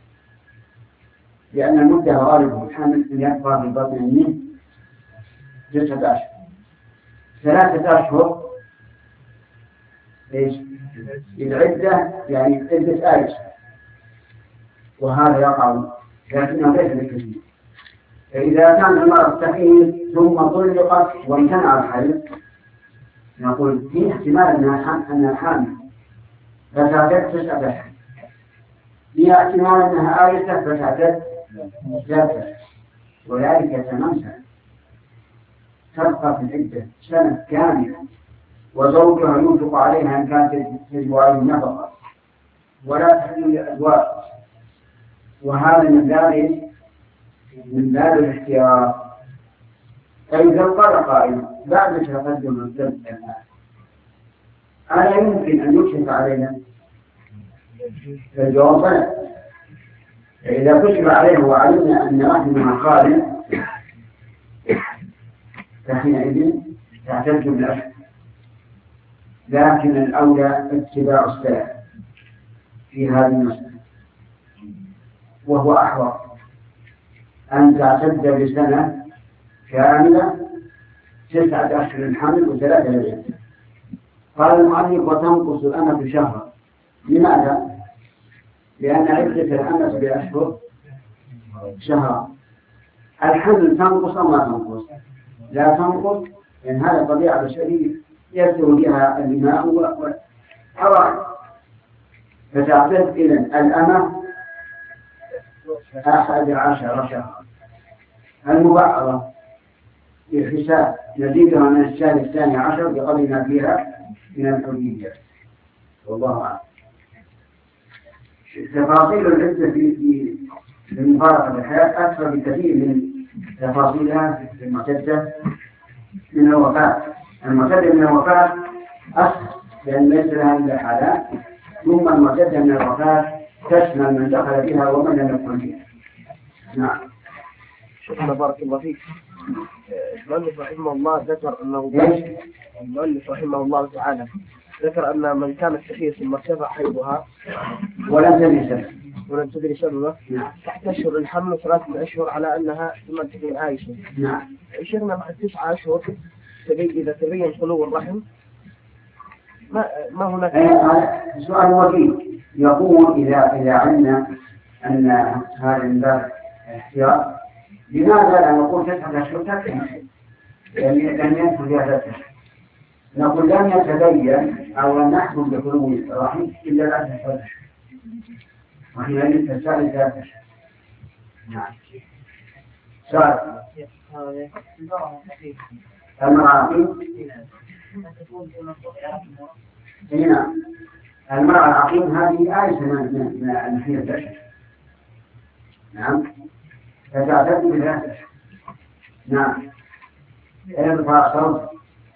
لأن المدة غالبه الحمل أن يبقى في بطن النيه تسعة أشهر. ثلاثة أشهر إيش؟ العدة يعني عدة آية، وهذا يقع لكنه ليس بالكثير. فإذا كان المرأة تحيض ثم طلقت وامتنع الحيض نقول في احتمال أنها حامل فتعتد تسعة أشهر، في احتمال أنها آية فتعتد ثلاثة، وذلك ثمان سنة تبقى في العدة سنة كاملة، وزوجها ينفق عليها إن كانت تجب عليه النفقة ولا تحمل الأزواج، وهذا من باب من باب الاحتياط. فإذا قال قائل بعد تقدم الدم ألا يمكن أن يكشف علينا؟ الجواب لا. فإذا كشف علينا وعلمنا أن رحمها خالد فحينئذ تعتد بالأشهر، لكن الأولى اتباع السلف في هذه المسألة، وهو أحوط أن تعتد بسنة كاملة تسعة أشهر الحمل وثلاثة للعدة. قال المؤلف وتنقص الأمة شهرا. لماذا؟ لأن عدة الأمة بأشهر شهرا. الحمل تنقص أو ما تنقص؟ لا تنقص، لأن هذا طبيعة بشرية يرتو بها الماء والحرارة، فتعتد إلى الأمة أحد عشر شهرا. المبعضة بحساب نزيدها من الشهر الثاني عشر بقدر ما فيها من الحرية، والله أعلم. تفاصيل العدة في في مفارقة الحياة أكثر بكثير من تفاصيلها في المعتدة من الوفاة. المعتدة من الوفاة أسهل لأن ليس لها إلا حالات، ثم المعتدة من الوفاة تشمل من دخل بها ومن لم يدخل بها. نعم. شكرا بارك الله فيك. المؤلف رحمه الله ذكر أنه المؤلف رحمه الله تعالى ذكر أن من كانت تحيض ثم ارتفع حيضها ولم تدري سببه ولم تدري سببه تحت أشهر الحمل ثلاثة أشهر على أنها ثم تكون عائشة. نعم. شيخنا بعد تسعة أشهر تبين إذا تبين خلو الرحم ما ما هناك السؤال وكيل يقول إذا إذا علمنا أن هذا الباب احتياط لماذا لا نقول تسعة أشهر تكفي؟ لم يدخل فيها ثلاثة أشهر. نقول لم يتبين أو لم نحكم بخلو الرحم إلا بعد ثلاثة أشهر. وحينئذ تسأل ثلاثة أشهر. نعم. سؤال. المرأة هنا المرأة العقيم هذه آية من النحية الأشهر. نعم. فتعتد بثلاثة أشهر. نعم. ارفع صوت.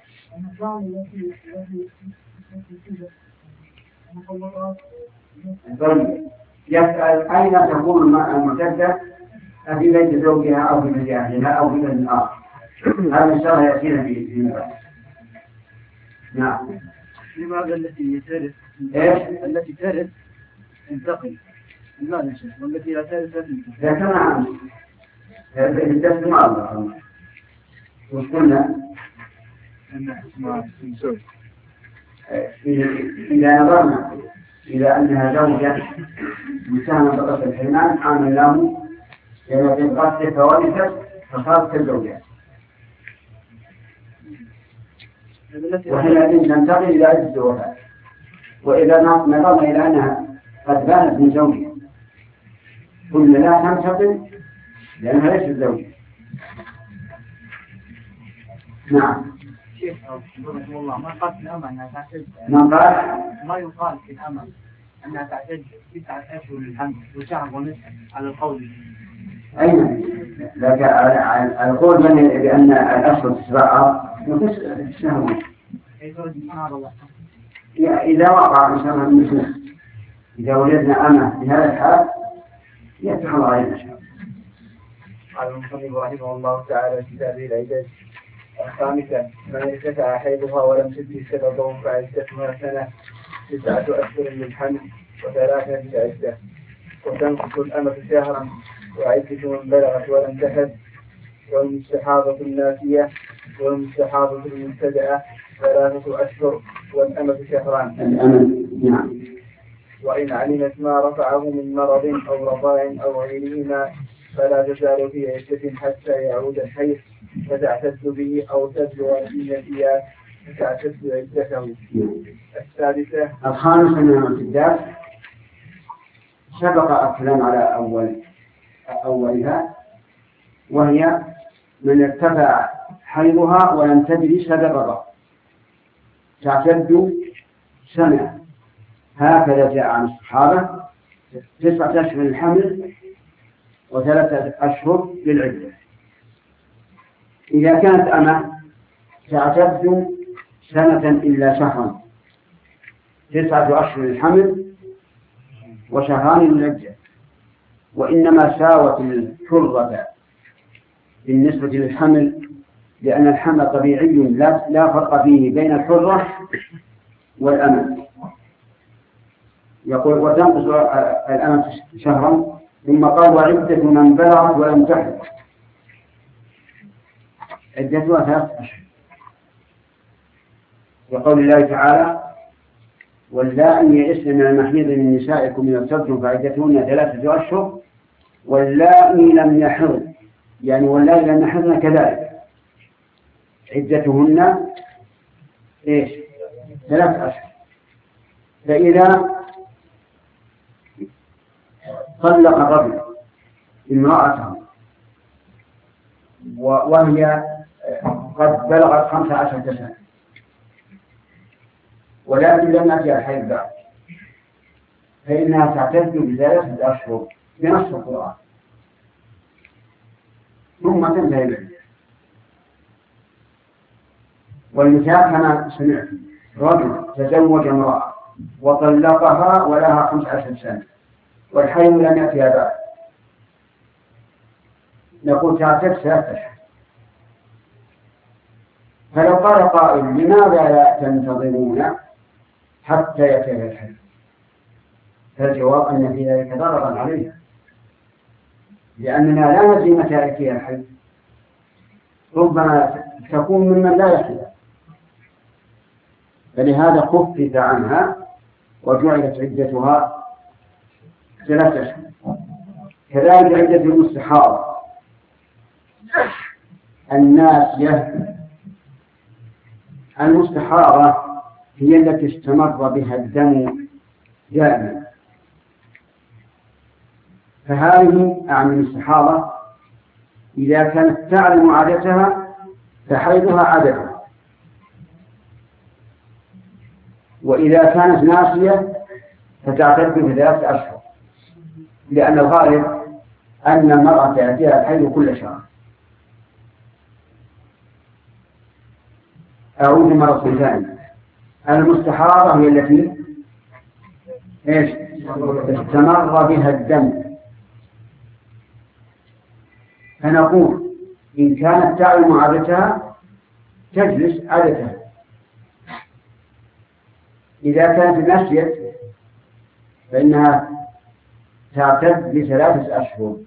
طيب يسأل أين تكون المرأة المعتدة في بيت زوجها أو في بيت أهلها أو في بيت آخر. هذا إن شاء الله يأتينا في المبادئ. نعم. لماذا التي ترث إيش؟ التي ترث تنتقل لا نشأ والتي لا ترث لا تنتقل. ذكرنا عنه. الدرس مع الله. وش قلنا؟ إذا نظرنا إلى أنها زوجة مساهمة بقصة الحرمان عامل له لما في القصة فورثت فصارت كالزوجات. وحينئذ ننتقل إلى عدة الوفاة. وإذا نظرنا إلى أنها قد بانت من زوجها قلنا لا تنتقل لأنها ليست زوجة. نعم. شيخ رحمه الله ما قال في الأمر أنها تعتد من قال ما يقال في الأمر أنها تعتد تسعة أشهر للحمل وشهر ونصف على القول. أين؟ لكن القول بأن الأصل تسعة نقص شهر. إذا وقع من شهر المسلم إذا وجدنا أمه بهذا الحال يفتح الله علينا شهر. قال المصنف رحمه الله تعالى في كتابه العدد. خامسا من ارتفع حيضها ولم تجد سببه فعدتها سنة تسعة أشهر للحمل وثلاثة للعدة وتنقص الأمة شهرا وعدة من بلغت ولم تحد والمستحاضة الناسية والمستحاضة المبتدأة ثلاثة أشهر والأمة شهران. الأمة نعم. وإن علمت ما رفعه من مرض أو رضاع أو غيرهما فلا تزال في عدة حتى يعود الحيض فتعتد به أو تبلغ من الإياس فتعتد عدته. السادسة الخامسة من المعتدات سبق الكلام على أول أولها وهي من ارتفع حيضها ولم تدري سببها تعتد سنة. هكذا جاء عن الصحابة تسعة أشهر للحمل وثلاثة أشهر للعدة. إذا كانت أمة تعتد سنة إلا شهرا تسعة أشهر للحمل وشهران للعدة. وإنما ساوت الحرة بالنسبة للحمل لأن الحمل طبيعي لا, لا فرق فيه بين الحرة والأمة. يقول وتنقص الأمة شهرا ثم قال وعدة من بلغت ولم تحد عدتها ثلاثة أشهر وقول الله تعالى واللائي يئسن من المحيض من نسائكم إن ارتبتم فعدتهن ثلاثة أشهر واللائي لم يحضن يعني واللائي لم يحضن كذلك عدتهن إيش ثلاثة أشهر. فإذا طلق الرجل امرأته وهي قد بلغت خمسة عشر سنة ولكن لم يأتي الحيض بعد فإنها تعتد بثلاثة أشهر بنص القرآن ثم تنتهي العدة. والمثال كما سمعت رجل تزوج امرأة وطلقها ولها خمسة عشر سنة والحيض لم يأتيها بعد نقول تعتد ثلاثة أشهر. فلو قال قائل لماذا لا تنتظرون حتى يأتيها الحيض فالجواب أن في ذلك ضررا عليها لأننا لا ندري متى يأتيها الحيض ربما تكون ممن لا يحيى فلهذا خفف عنها وجعلت عدتها ثلاثة أشهر. كذلك عدة المستحاضة الناسية. المستحاضة هي التي استمر بها الدم دائما، فهذه أعني الاستحاضة إذا كانت تعلم عادتها فحيضها عادتها، وإذا كانت ناسية فتعتد بثلاثة أشهر، لأن الغالب أن المرأة يأتيها الحيض كل شهر. أعود مرة ثانية. المستحاضة هي التي إيش استمر بها الدم، فنقول إن كانت تعلم عادتها تجلس عادتها، إذا كانت نسيت فإنها تعتد بثلاثة أشهر.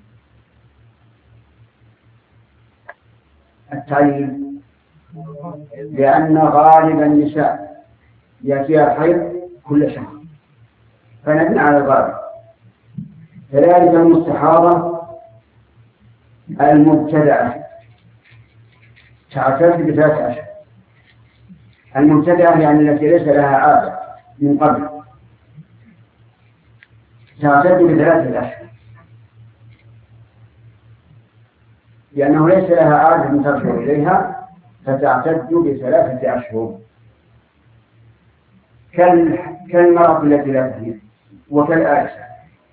التعليل لأن غالب النساء يأتيها الحيض كل شهر فنبني على الغالب. كذلك المستحاضة المبتدعة تعتد بثلاثة أشهر. المبتدعة يعني التي ليس لها عادة من قبل تعتد بثلاثة أشهر، لأنه ليس لها عادة ترجع إليها فتعتد بثلاثة أشهر، كالمرأة التي لا تحيض وكالآيسة.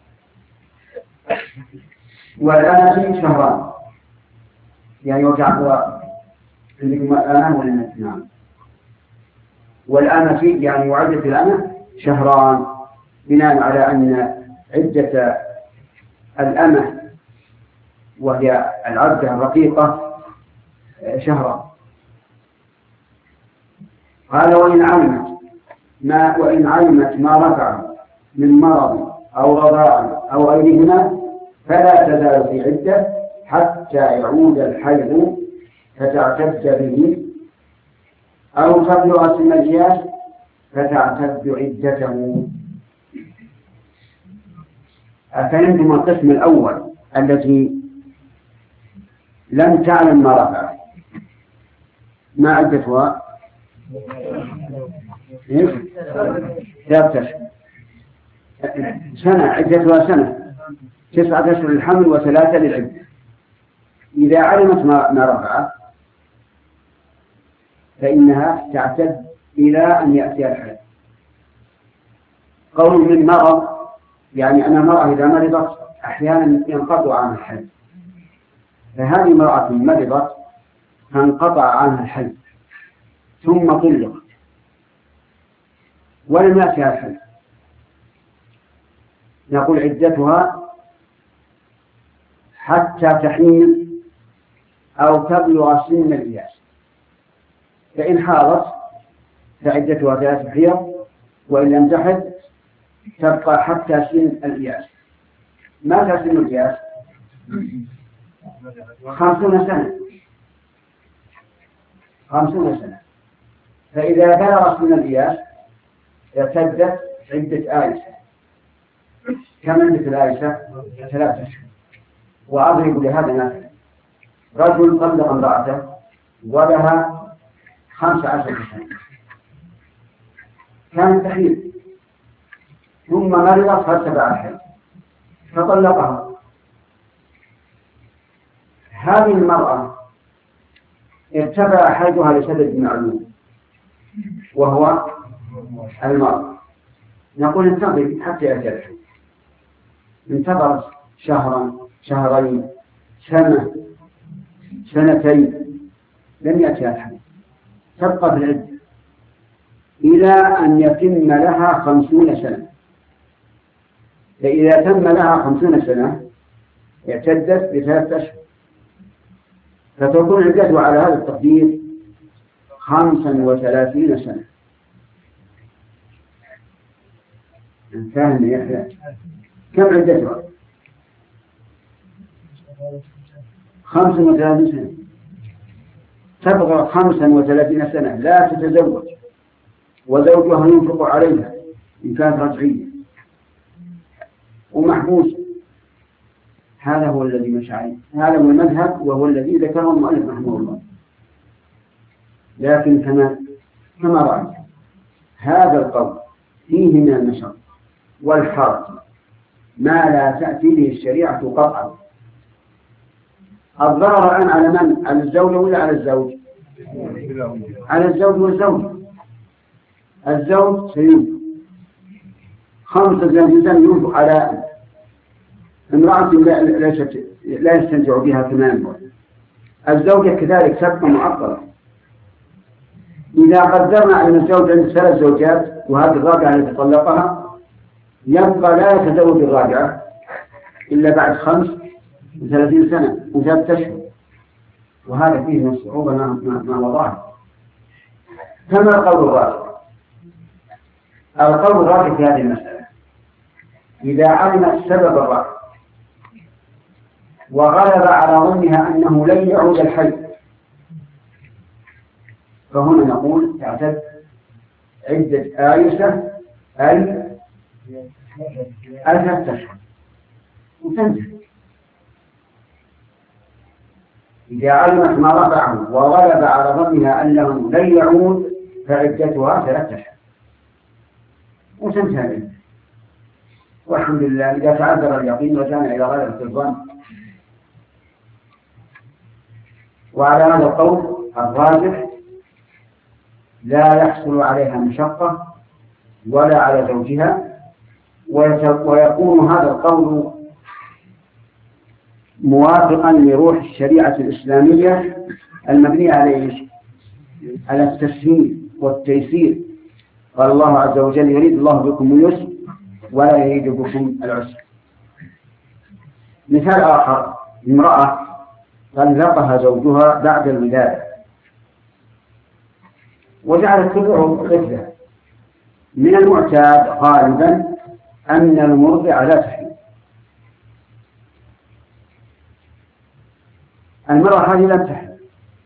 والآن شهران، يعني وجعلوا عندكم الآن ولا نعم؟ والآن في يعني وعدة الآن شهران، بناء على أن عدة الأمة وهي العبدة الرقيقة شهران. قال وإن علمت ما وإن علمت ما رفع من مرض أو رضاع أو غيرهما فلا تزال في عدة حتى يعود الحيض فتعتد به، أو تبلغ سن الإياس فتعتد عدته. أفهمتم القسم الأول التي لم تعلم ما رفع ما عدتها؟ ثلاثة أشهر سنة، عدتها سنة، تسعة أشهر للحمل وثلاثة للعدة. إذا علمت ما رفع فإنها تعتد إلى أن يأتي الحيض. قول من مرض يعني أن المرأة إذا مرضت أحيانا ينقطع عنها الحيض، فهذه امرأة مرضت فانقطع عنها الحيض ثم طلقت ولم يأتها الحيض، نقول عدتها حتى تحمل أو تبلغ سن الإياس. فإن حاضت فعدتها ثلاث حيض، وإن لم تحض تبقى حتى سن الإياس. ماذا سن الإياس؟ خمسون سنة خمسون سنة. فإذا بلغ سن الإياس ارتدت عدة آيسة. كم عدة آيسة؟ ثلاثة أشهر. وأضرب لهذا مثلا: رجل طلق امرأته ولها خمس عشر سنة، كانت تحيض ثم مرضت فارتفع الحيض فطلقها. هذه المرأة ارتفع حيضها لسبب معلوم وهو المرض، نقول انتظر حتى يأتي الحيض. انتظرت شهرا، شهرين، سنة، سنتين، لم يأتي الحيض، تبقى في العدة إلى أن يتم لها خمسون سنة. فإذا تم لها خمسون سنة اعتدت بثلاثة أشهر، فتكون عدتها على هذا التقدير خمسا وثلاثين سنة. فاهم يا أخي؟ كم عدتها؟ خمسا وثلاثين سنة. تبغى خمسا وثلاثين سنة لا تتزوج وزوجها ينفق عليها إن كانت رجعية ومحبوس. هذا هو الذي مشى عليه، هذا هو المذهب وهو الذي ذكره المؤلف رحمه الله. لكن كما كما رأيت هذا القول فيه من النشر والحرج ما لا تأتي به الشريعة قطعا. الضرر الآن على من؟ على الزوجة ولا على الزوج؟ على الزوج والزوج. الزوج سينفق خمسة إنسان ينفق على امرأة ليست لا يستمتع بها كما ينبغي. الزوجة كذلك تبقى معطلة. إذا قدرنا أن الزوج عنده ثلاث زوجات وهذه الرابعة التي طلقها، يبقى لا يتزوج الرابعة إلا بعد خمس وثلاثين سنة وثلاثة أشهر، وهذا فيه من الصعوبة ما وضعه. كما القول الراجح. القول الراجح في هذه المسألة إذا علم السبب الراجح وغلب على ظنها أنه لن يعود الحي، فهنا نقول تعتد عدة آيسة أي ألف أشهر وتنتهي. إذا علمت ما رفعه وغلب على ظنها أنه لن يعود فعدتها ثلاثة أشهر وتنتهي. والحمد لله إذا تعذر اليقين وكان إلى غلبة الظن. وعلى هذا القول الراجح لا يحصل عليها مشقة ولا على زوجها، ويكون هذا القول موافقا لروح الشريعة الإسلامية المبنية على على التسهيل والتيسير. قال الله عز وجل يريد الله بكم اليسر ولا يريد بكم العسر. مثال آخر، امرأة طلقها زوجها بعد الولادة وجعلت كله طفلة. من المعتاد غالبا أن المرضع لا تحمل. المرأة هذه لم تحمل،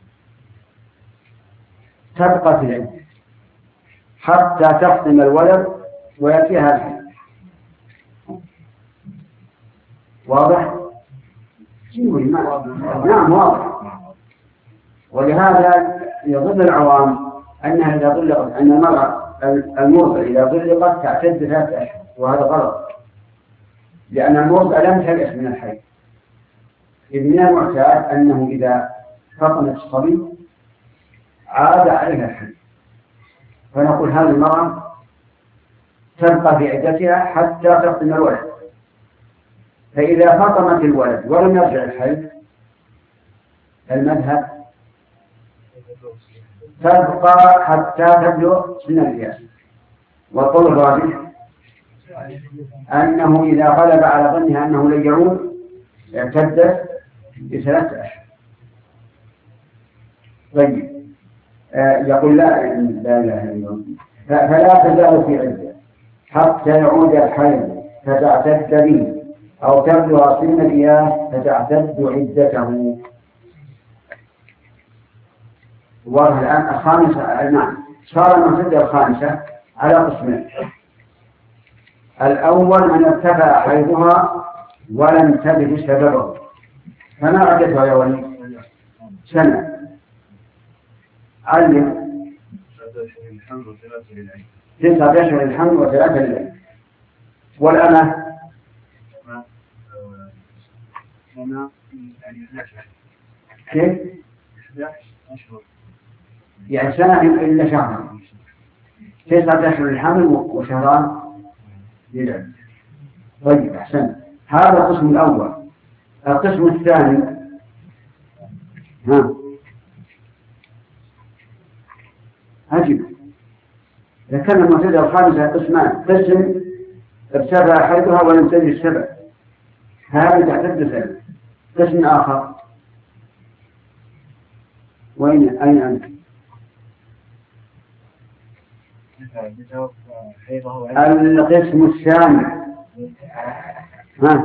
تبقى في العدة حتى تحطم الولد ويأتيها الحمل. واضح؟ نعم واضح. ولهذا يظن العوام أنها إذا طلقت أن المرأة المرضع إذا طلقت تعتد ثلاثة أشهر، وهذا غلط، لأن المرضع لم تلح من الحي. إذ من المعتاد أنه إذا فطمت الصبي عاد عليها الحي، فنقول هذه المرأة تبقى في عدتها حتى تفطم الولد. فإذا فطمت الولد ولم يرجع الحي المذهب تبقى حتى تبلغ سن القياس. والقول الراجح أنه إذا غلب على ظنها أنه لن يعود اعتدت بثلاثة أشهر. طيب آه يقول لا لا إله إلا الله فلا تزال في عدة حتى يعود الحي فتعتد به أو تبلغ سن القياس فتعتد عدته. والله الآن الخامسة نعم صار المعتدة الخامسة على قسمين. الأول من ارتفع حيضها ولم تبد سببه، فما عدتها يا ولي؟ سنة. علم تسعة أشهر الحمل وثلاثة للعين. والأمة كيف؟ يعني سنة إلا شهر، تسعة أشهر الحمل وشهران للعين. طيب أحسن. هذا القسم الأول. القسم الثاني ها عجيب. إذا كان المعتدة الخامسة قسمان، قسم ارتفع حيضها ولم تجد السبب، هذا تعتد سنة. قسم آخر وين أين أنت؟ القسم الثاني ها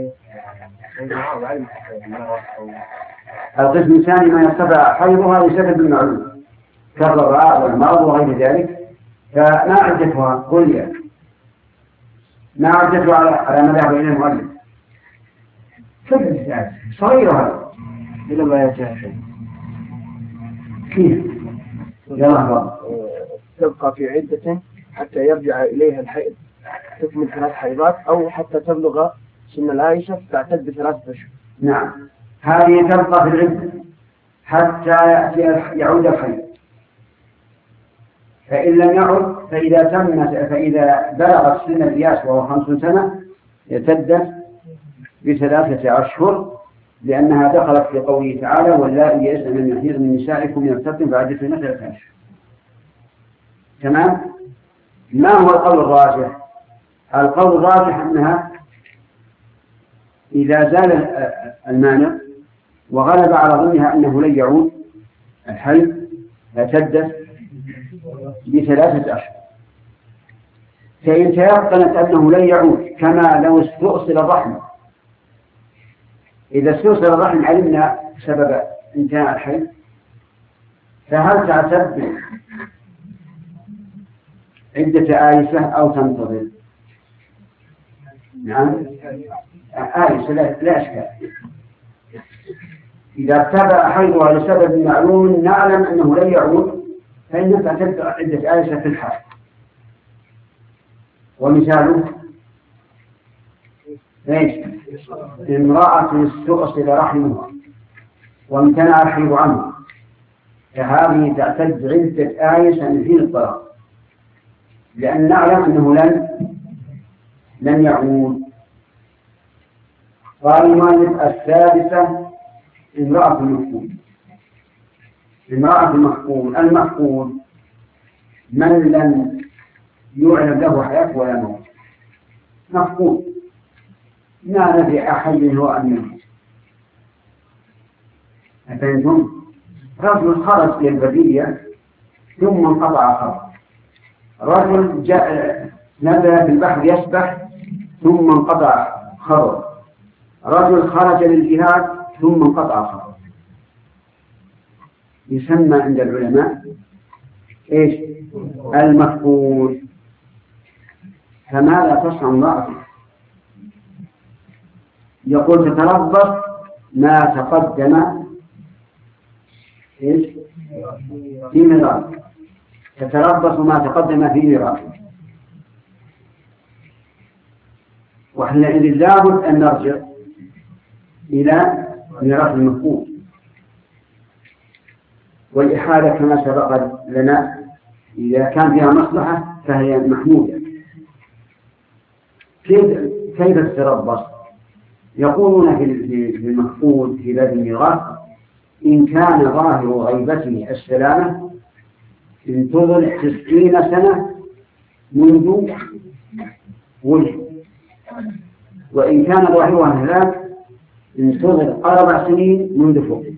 القسم الثاني ما يرتفع حيضها بسبب المعلوم كالرضاعة والمرض وغير ذلك، فما عدتها؟ قل لي ما عدتها على على مذهب إلى المؤلف؟ كيف صغيرة إلى ما ينتهي شيء كيف؟ يلا تبقى في عدة حتى يرجع إليها الحيض تكمل ثلاث حيضات أو حتى تبلغ سن العائشة تعتد بثلاثة أشهر. نعم، هذه تبقى في العدة حتى يأتي يعود الحيض، فإن لم يعد فإذا تمت فإذا بلغت سن القياس وهو خمس سنة اعتدت بثلاثة أشهر، لأنها دخلت في قوله تعالى واللائي يئسن من المحيض من نسائكم من ارتبتم فعدتهن ثلاثة أشهر. تمام؟ ما هو القول الراجح؟ القول الراجح أنها إذا زال المانع وغلب على ظنها أنه لن يعود الحيض اعتدت بثلاثة أشهر. فإن تيقنت أنه لن يعود كما لو استؤصل الرحم، إذا استؤصل الرحم علمنا سبب انتهاء الحيض، فهل تعتد عدة آيسة أو تنتظر؟ نعم آيسة لا, لا أشكال. إذا ارتفع حيضها لسبب معلوم نعلم أنه لن يعود فإنها تعتد عدة آيسة في الحال. ومثاله ايش؟ امرأة استؤصل رحمها وامتنع الحيض عنه، فهذه تعتد عدة آيسة من حين الطلاق، لأن نعلم أنه لن لن يعود. قال المؤلف السادسة امرأة المحكوم. امرأة المحكوم المحكوم من لم يعلم له حياة ولا موت، مفقود ما نبي أحد هو أن يموت. أفهمتم؟ رجل خرج للبرية ثم انقطع خبر، رجل جاء نزل في البحر يسبح ثم انقطع خبر، رجل خرج للجهاد ثم انقطع خبر. يسمى عند العلماء ايش؟ المفقود. فماذا تصنع امرأة؟ يقول تتربص ما تقدم ايش؟ في ميراث، تتربص ما تقدم في ميراث. وحينئذ لابد أن نرجع إلى ميراث المفقود، والإحالة كما سبق لنا إذا كان فيها مصلحة فهي محمودة. كيف كيف تتربص؟ يقولون في المفقود في باب الميراث إن كان ظاهر غيبته السلامة انتظر تسعين سنة منذ ولد، وإن كان ظاهرها الهلاك انتظر أربع سنين منذ فقد.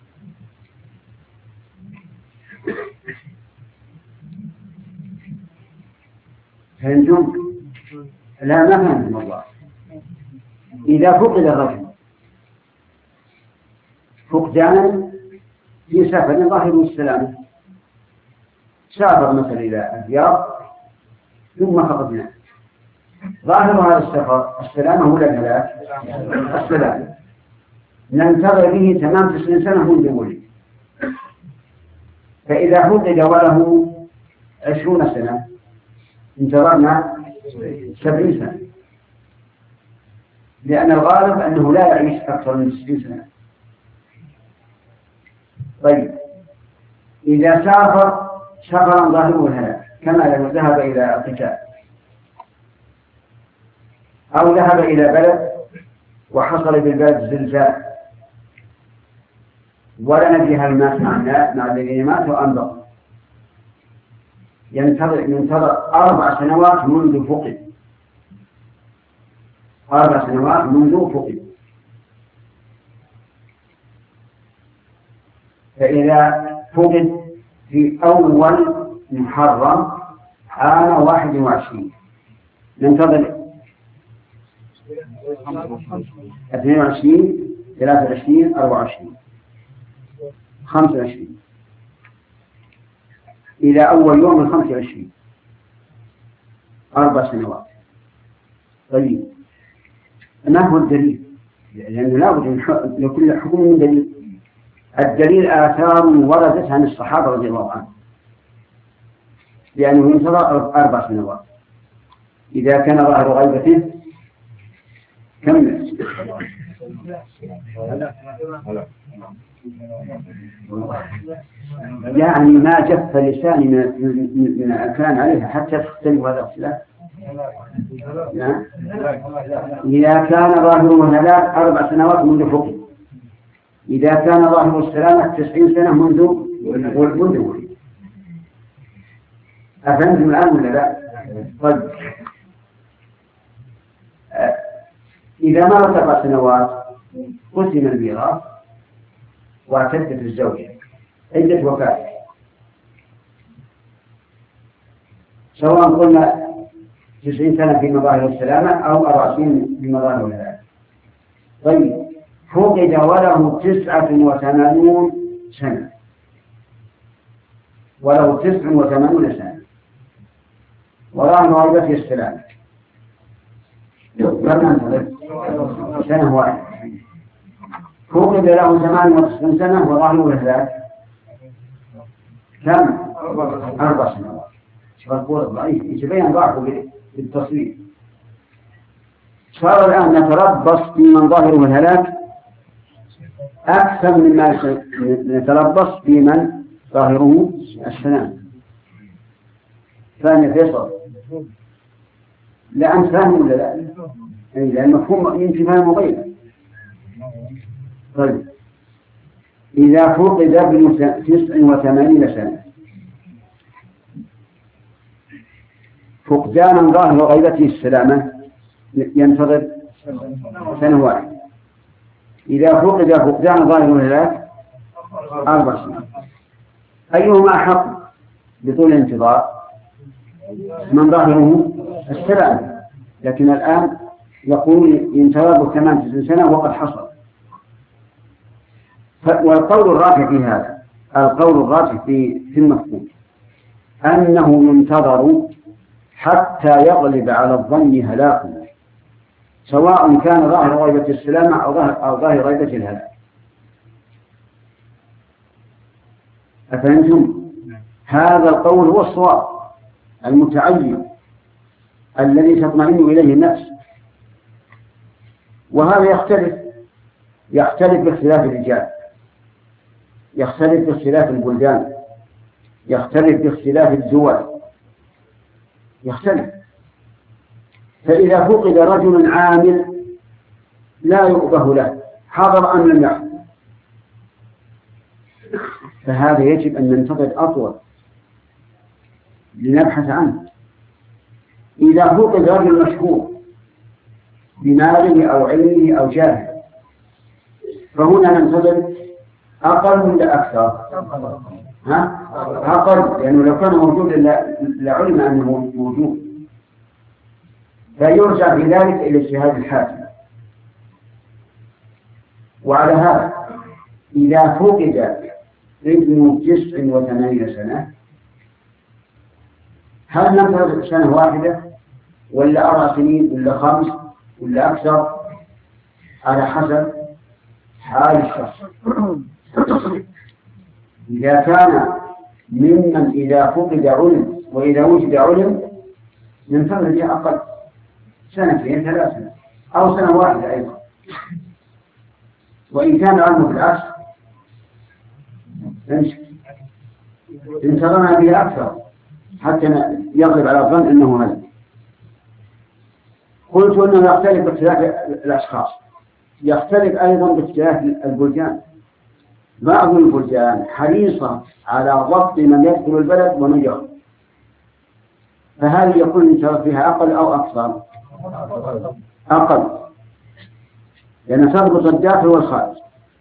فهمتم؟ لا ما فهمتم الله. إذا فقد الرجل فقدانا في سفر ظاهر السلامة، سافر مثلا إلى الرياض ثم فقدناه، ظاهر هذا السفر السلامة ولا الهلاك؟ السلامة. ننتظر به تمام تسعين سنة منذ ولد، فإذا فقد وله عشرون سنة انتظرنا سبعين سنة، لأن الغالب أنه لا يعيش أكثر من ستين سنة. طيب إذا سافر سفرا ظاهره الهلاك كما لو ذهب إلى القتال أو ذهب إلى بلد وحصل بالبلد زلزال ولا ندري هل مات مع الذين ماتوا أم بقوا، ينتظر ينتظر أربع سنوات منذ فقد، أربع سنوات منذ فقد. فإذا فقد في أول محرم عام واحد وعشرين ننتظر اثنين وعشرين ثلاثة وعشرين أربعة وعشرين خمسة وعشرين إلى أول يوم الخمسة وعشرين أربع سنوات. طيب ما هو الدليل؟ لأنه لا بد لكل حكم من دليل. الدليل آثار وردت عن الصحابة رضي الله عنهم لأنه ينتظر أربع سنوات. إذا كان ظاهر غيبته كمل. يعني ما جف لساني من الكلام عليها حتى تختلف هذا الاختلاف. إذا كان ظاهره هلاك أربع سنوات منذ فقه، إذا كان ظاهره السلامة تسعين سنة منذ ولد. أفهمتم الآن ولا لا؟ طيب إذا مرت أربع سنوات قسم الميراث واعتدت الزوجة عدة وفاة، سواء قلنا تسعين سنة في مظاهر السلامة أو أربع سنين في مظاهر الهلاك. طيب فقد وله تسعة وثمانون سنة، وله تسع وثمانون سنة وراء غيبته السلامة، سنة واحدة. فقد له ثمان وتسعين سنة وظاهره الهلاك كم؟ أربع سنوات. فالقول الضعيف يتبين ضعفه بالتصوير. صار الآن نتربص بمن ظاهره الهلاك أكثر مما نتربص بمن ظاهره السلام. ثاني فيصل لا أنت فاهم ولا لا؟ لأن مفهوم يمكن فهم غيره. طيب إذا فقد ابن تسع وثمانين سنة فقدانا ظاهر غيبته السلامة ينتظر سنة واحدة. إذا فقد فقدان ظاهر الهلاك أربع سنين. أيهما أحق بطول الانتظار؟ من ظاهره السلامة، لكن الآن يقول ينتظر ثمان سنة وقد حصل. والقول الراجح في هذا القول الراجح في في المفهوم أنه ينتظر حتى يغلب على الظن هلاكه، سواء كان ظاهر غيبة السلامة أو ظاهر أو ظاهر غيبة الهلاك. أفهمتم؟ هذا القول هو الصواب المتعين الذي تطمئن إليه النفس. وهذا يختلف يختلف باختلاف الرجال، يختلف باختلاف البلدان، يختلف باختلاف الدول، يختلف. فإذا فقد رجل عامل لا يؤبه له حضر أم لم يحضر، فهذا يجب أن ننتظر أطول لنبحث عنه. إذا فقد رجل مشهور بماله أو علمه أو جاهه فهنا ننتظر أقل ولا أكثر؟ ها؟ أقل، لأنه لو كان موجودا لعلم أنه موجود، فيرجع في ذلك إلى اجتهاد الحاكم. وعلى هذا إذا فقد ابن تسع وثمانين سنة هل ننتظر سنة واحدة ولا أربع سنين ولا خمس ولا أكثر؟ على حسب حال الشخص. إذا كان ممن إذا فقد علم وإذا وجد علم ننتظر به أقل سنتين ثلاثة أو سنة واحدة أيضا. وإن كان علمه بالعكس انتظرنا به أكثر حتى يغلب على الظن أنه هذا. قلت أنه يختلف باختلاف الأشخاص، يختلف أيضا باختلاف البلدان. بعض البلدان حريصة على ضبط من يدخل البلد ومن يخرج، فهذه يكون انتظر فيها أقل أو أكثر؟ أقل، لأن تضبط الداخل والخارج.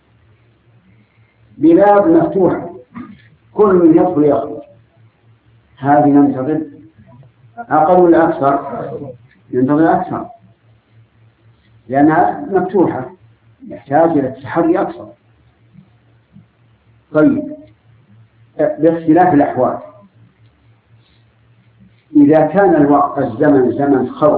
بلاد مفتوحة كل من يدخل يخرج، هذه ننتظر أقل ولا أكثر؟ ننتظر أكثر، لأنها مفتوحة يحتاج إلى التحري أكثر. طيب باختلاف الأحوال، إذا كان الوقت الزمن زمن خوف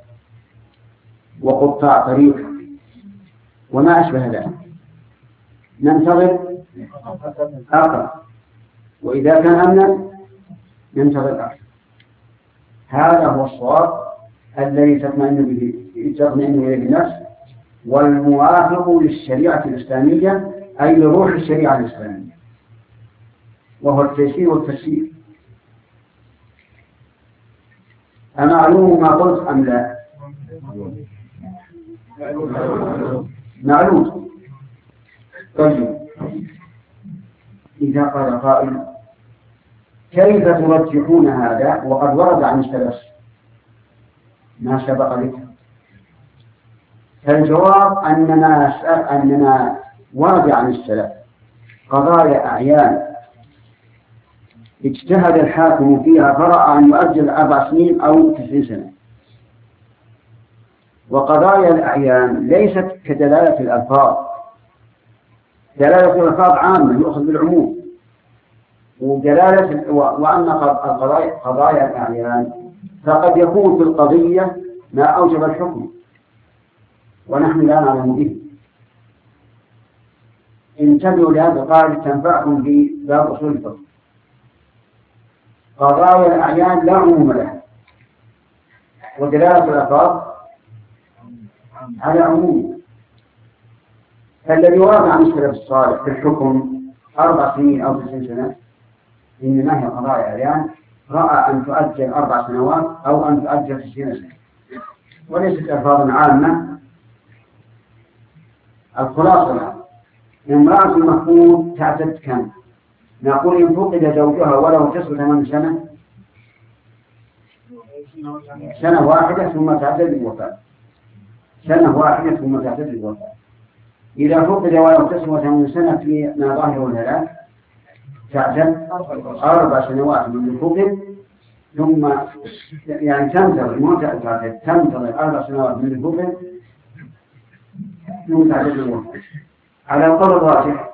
وقطاع طريق وما أشبه ذلك ننتظر آخر، وإذا كان أمنا ننتظر آخر. هذا هو الصواب الذي تطمئن به تطمئن إليه النفس، والموافق للشريعة الإسلامية أي لروح الشريعة الإسلامية، وهو التيسير والتسيير. أمعلوم ما قلت أم لا؟ معلوم. طيب، إذا قال قائل كيف ترجحون هذا وقد ورد عن السلف ما سبق لك؟ فالجواب أننا نسأل أننا ورد عن السلف قضايا أعيان اجتهد الحاكم فيها فرأى أن يؤجل أربع سنين أو تسعين سنة، وقضايا الأعيان ليست كدلالة الألفاظ. دلالة الألفاظ عامة يؤخذ بالعموم، ودلالة وأن القضايا قضايا الأعيان فقد يكون في القضية ما أوجب الحكم ونحن لا نعلم به. انتبهوا لهذا القاعدة تنفعكم في باب أصول الفقه. قضايا الأعيان لا عموم لها، ودلالة الألفاظ على عموم. فالذي ورد عن السلف الصالح في الحكم أربع سنين أو تسعين سنة إنما هي قضايا أعيان رأى أن تؤجل أربع سنوات أو أن تؤجل تسعين سنة، وليست ألفاظ عامة. الخلاصة امرأة المفقود تعتد كم؟ نقول إن فقد زوجها ولو تصل ثمان سنة سنة واحدة ثم تعتد الوفاة، سنة واحدة ثم تعتد الوفاة. إذا فقد ولو تصل ثمان سنة في ما ظاهر الهلاك تعتد أربع سنوات من الفقد، ثم يعني تنتظر مو تعتد تنتظر أربع سنوات من الفقد ثم تعتد الوفاة. على القول الراجح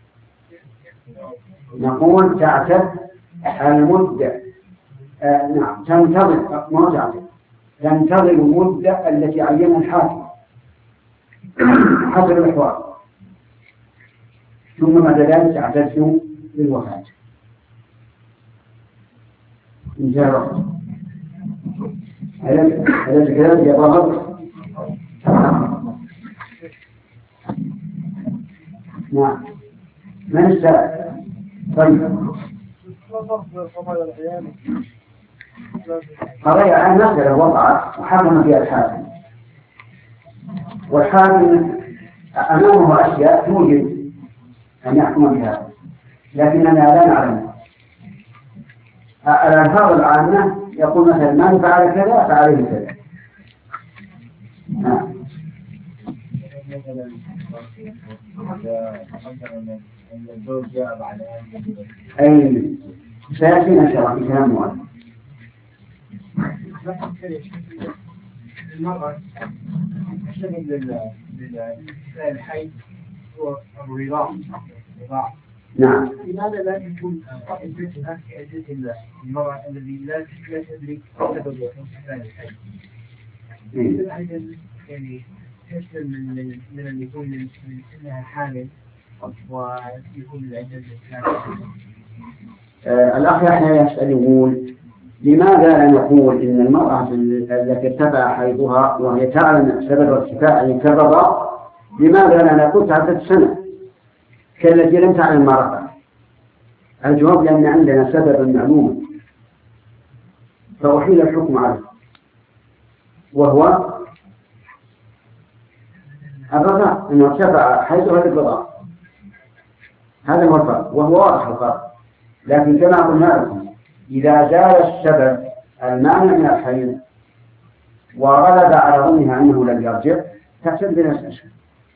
نقول تعتد المدة آه نعم تنتظر ما تعتد تنتظر المدة التي عينها الحاكم حسب الأحوال، ثم بعد ذلك تعتد للوفاة. انتهى الوقت. هذا الكلام يظهر. نعم من السائل؟ طيب قضايا عن مسألة وضعت وحكم فيها الحاكم، والحاكم أمامه أشياء توجب أن يحكم بها لكننا لا نعلمها. الألفاظ العامة يقول مثلا من فعل كذا فعليه كذا. نعم. أي سيأتينا شرع في كلام مؤلف. المرأة تشتغل للحي هو الرضاع. نعم. لماذا لا تكون عدتها كعدة المرأة الذي لا لا تدرك سبب انتهاء الحي؟ يعني تسلم من من أن يكون من أنها حامل ويكون العدة آه الأخ يحيى يسأل يقول لماذا لا نقول إن المرأة التي ارتفع حيضها وهي تعلم سبب ارتفاعه كالرضاع لماذا لا نقول تعدد سنة كالتي لم تعلم ما رفع؟ الجواب لأن عندنا سبب معلوم فأحيل الحكم عليه وهو الرضاع، أنه ارتفع حيضها للرضاع. هذا هو الفرق وهو واضح الفرق. لكن كما قلنا لكم إذا زال السبب المانع من الحيض وغلب على ظنها أنه لم يرجع تحسب بنفس أشهر.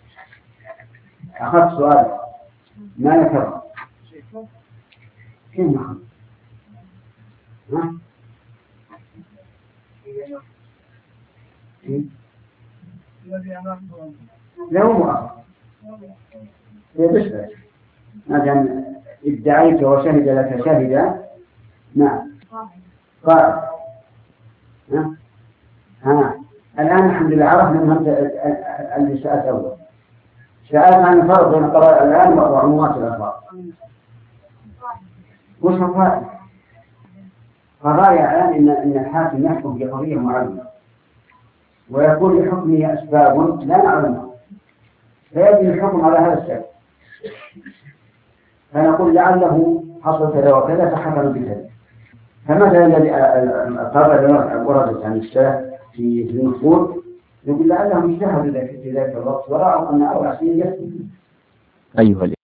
أخذت سؤال ما يكرر كيف نأخذ؟ ها؟ لا هو مؤخر يبشر مثلا ادعيت وشهد لك شهدا. نعم قال ها ها الآن الحمد لله عرفنا من اللي سألت أول. سألت عن الفرق بين قضايا الآن وعمومات الأخبار. وش الفرق؟ قضايا الآن إن إن الحاكم يحكم بقضية معينة ويكون لحكمه أسباب لا نعلمها فيجب الحكم على هذا السبب، فنقول لعله حصل كذا وكذا فحكم بكذا. فمثلا الذي القضايا وردت عن السلف في النفور يقول لعلهم اجتهدوا في ذلك الوقت ورأوا أن أربع سنين يكفي. أيها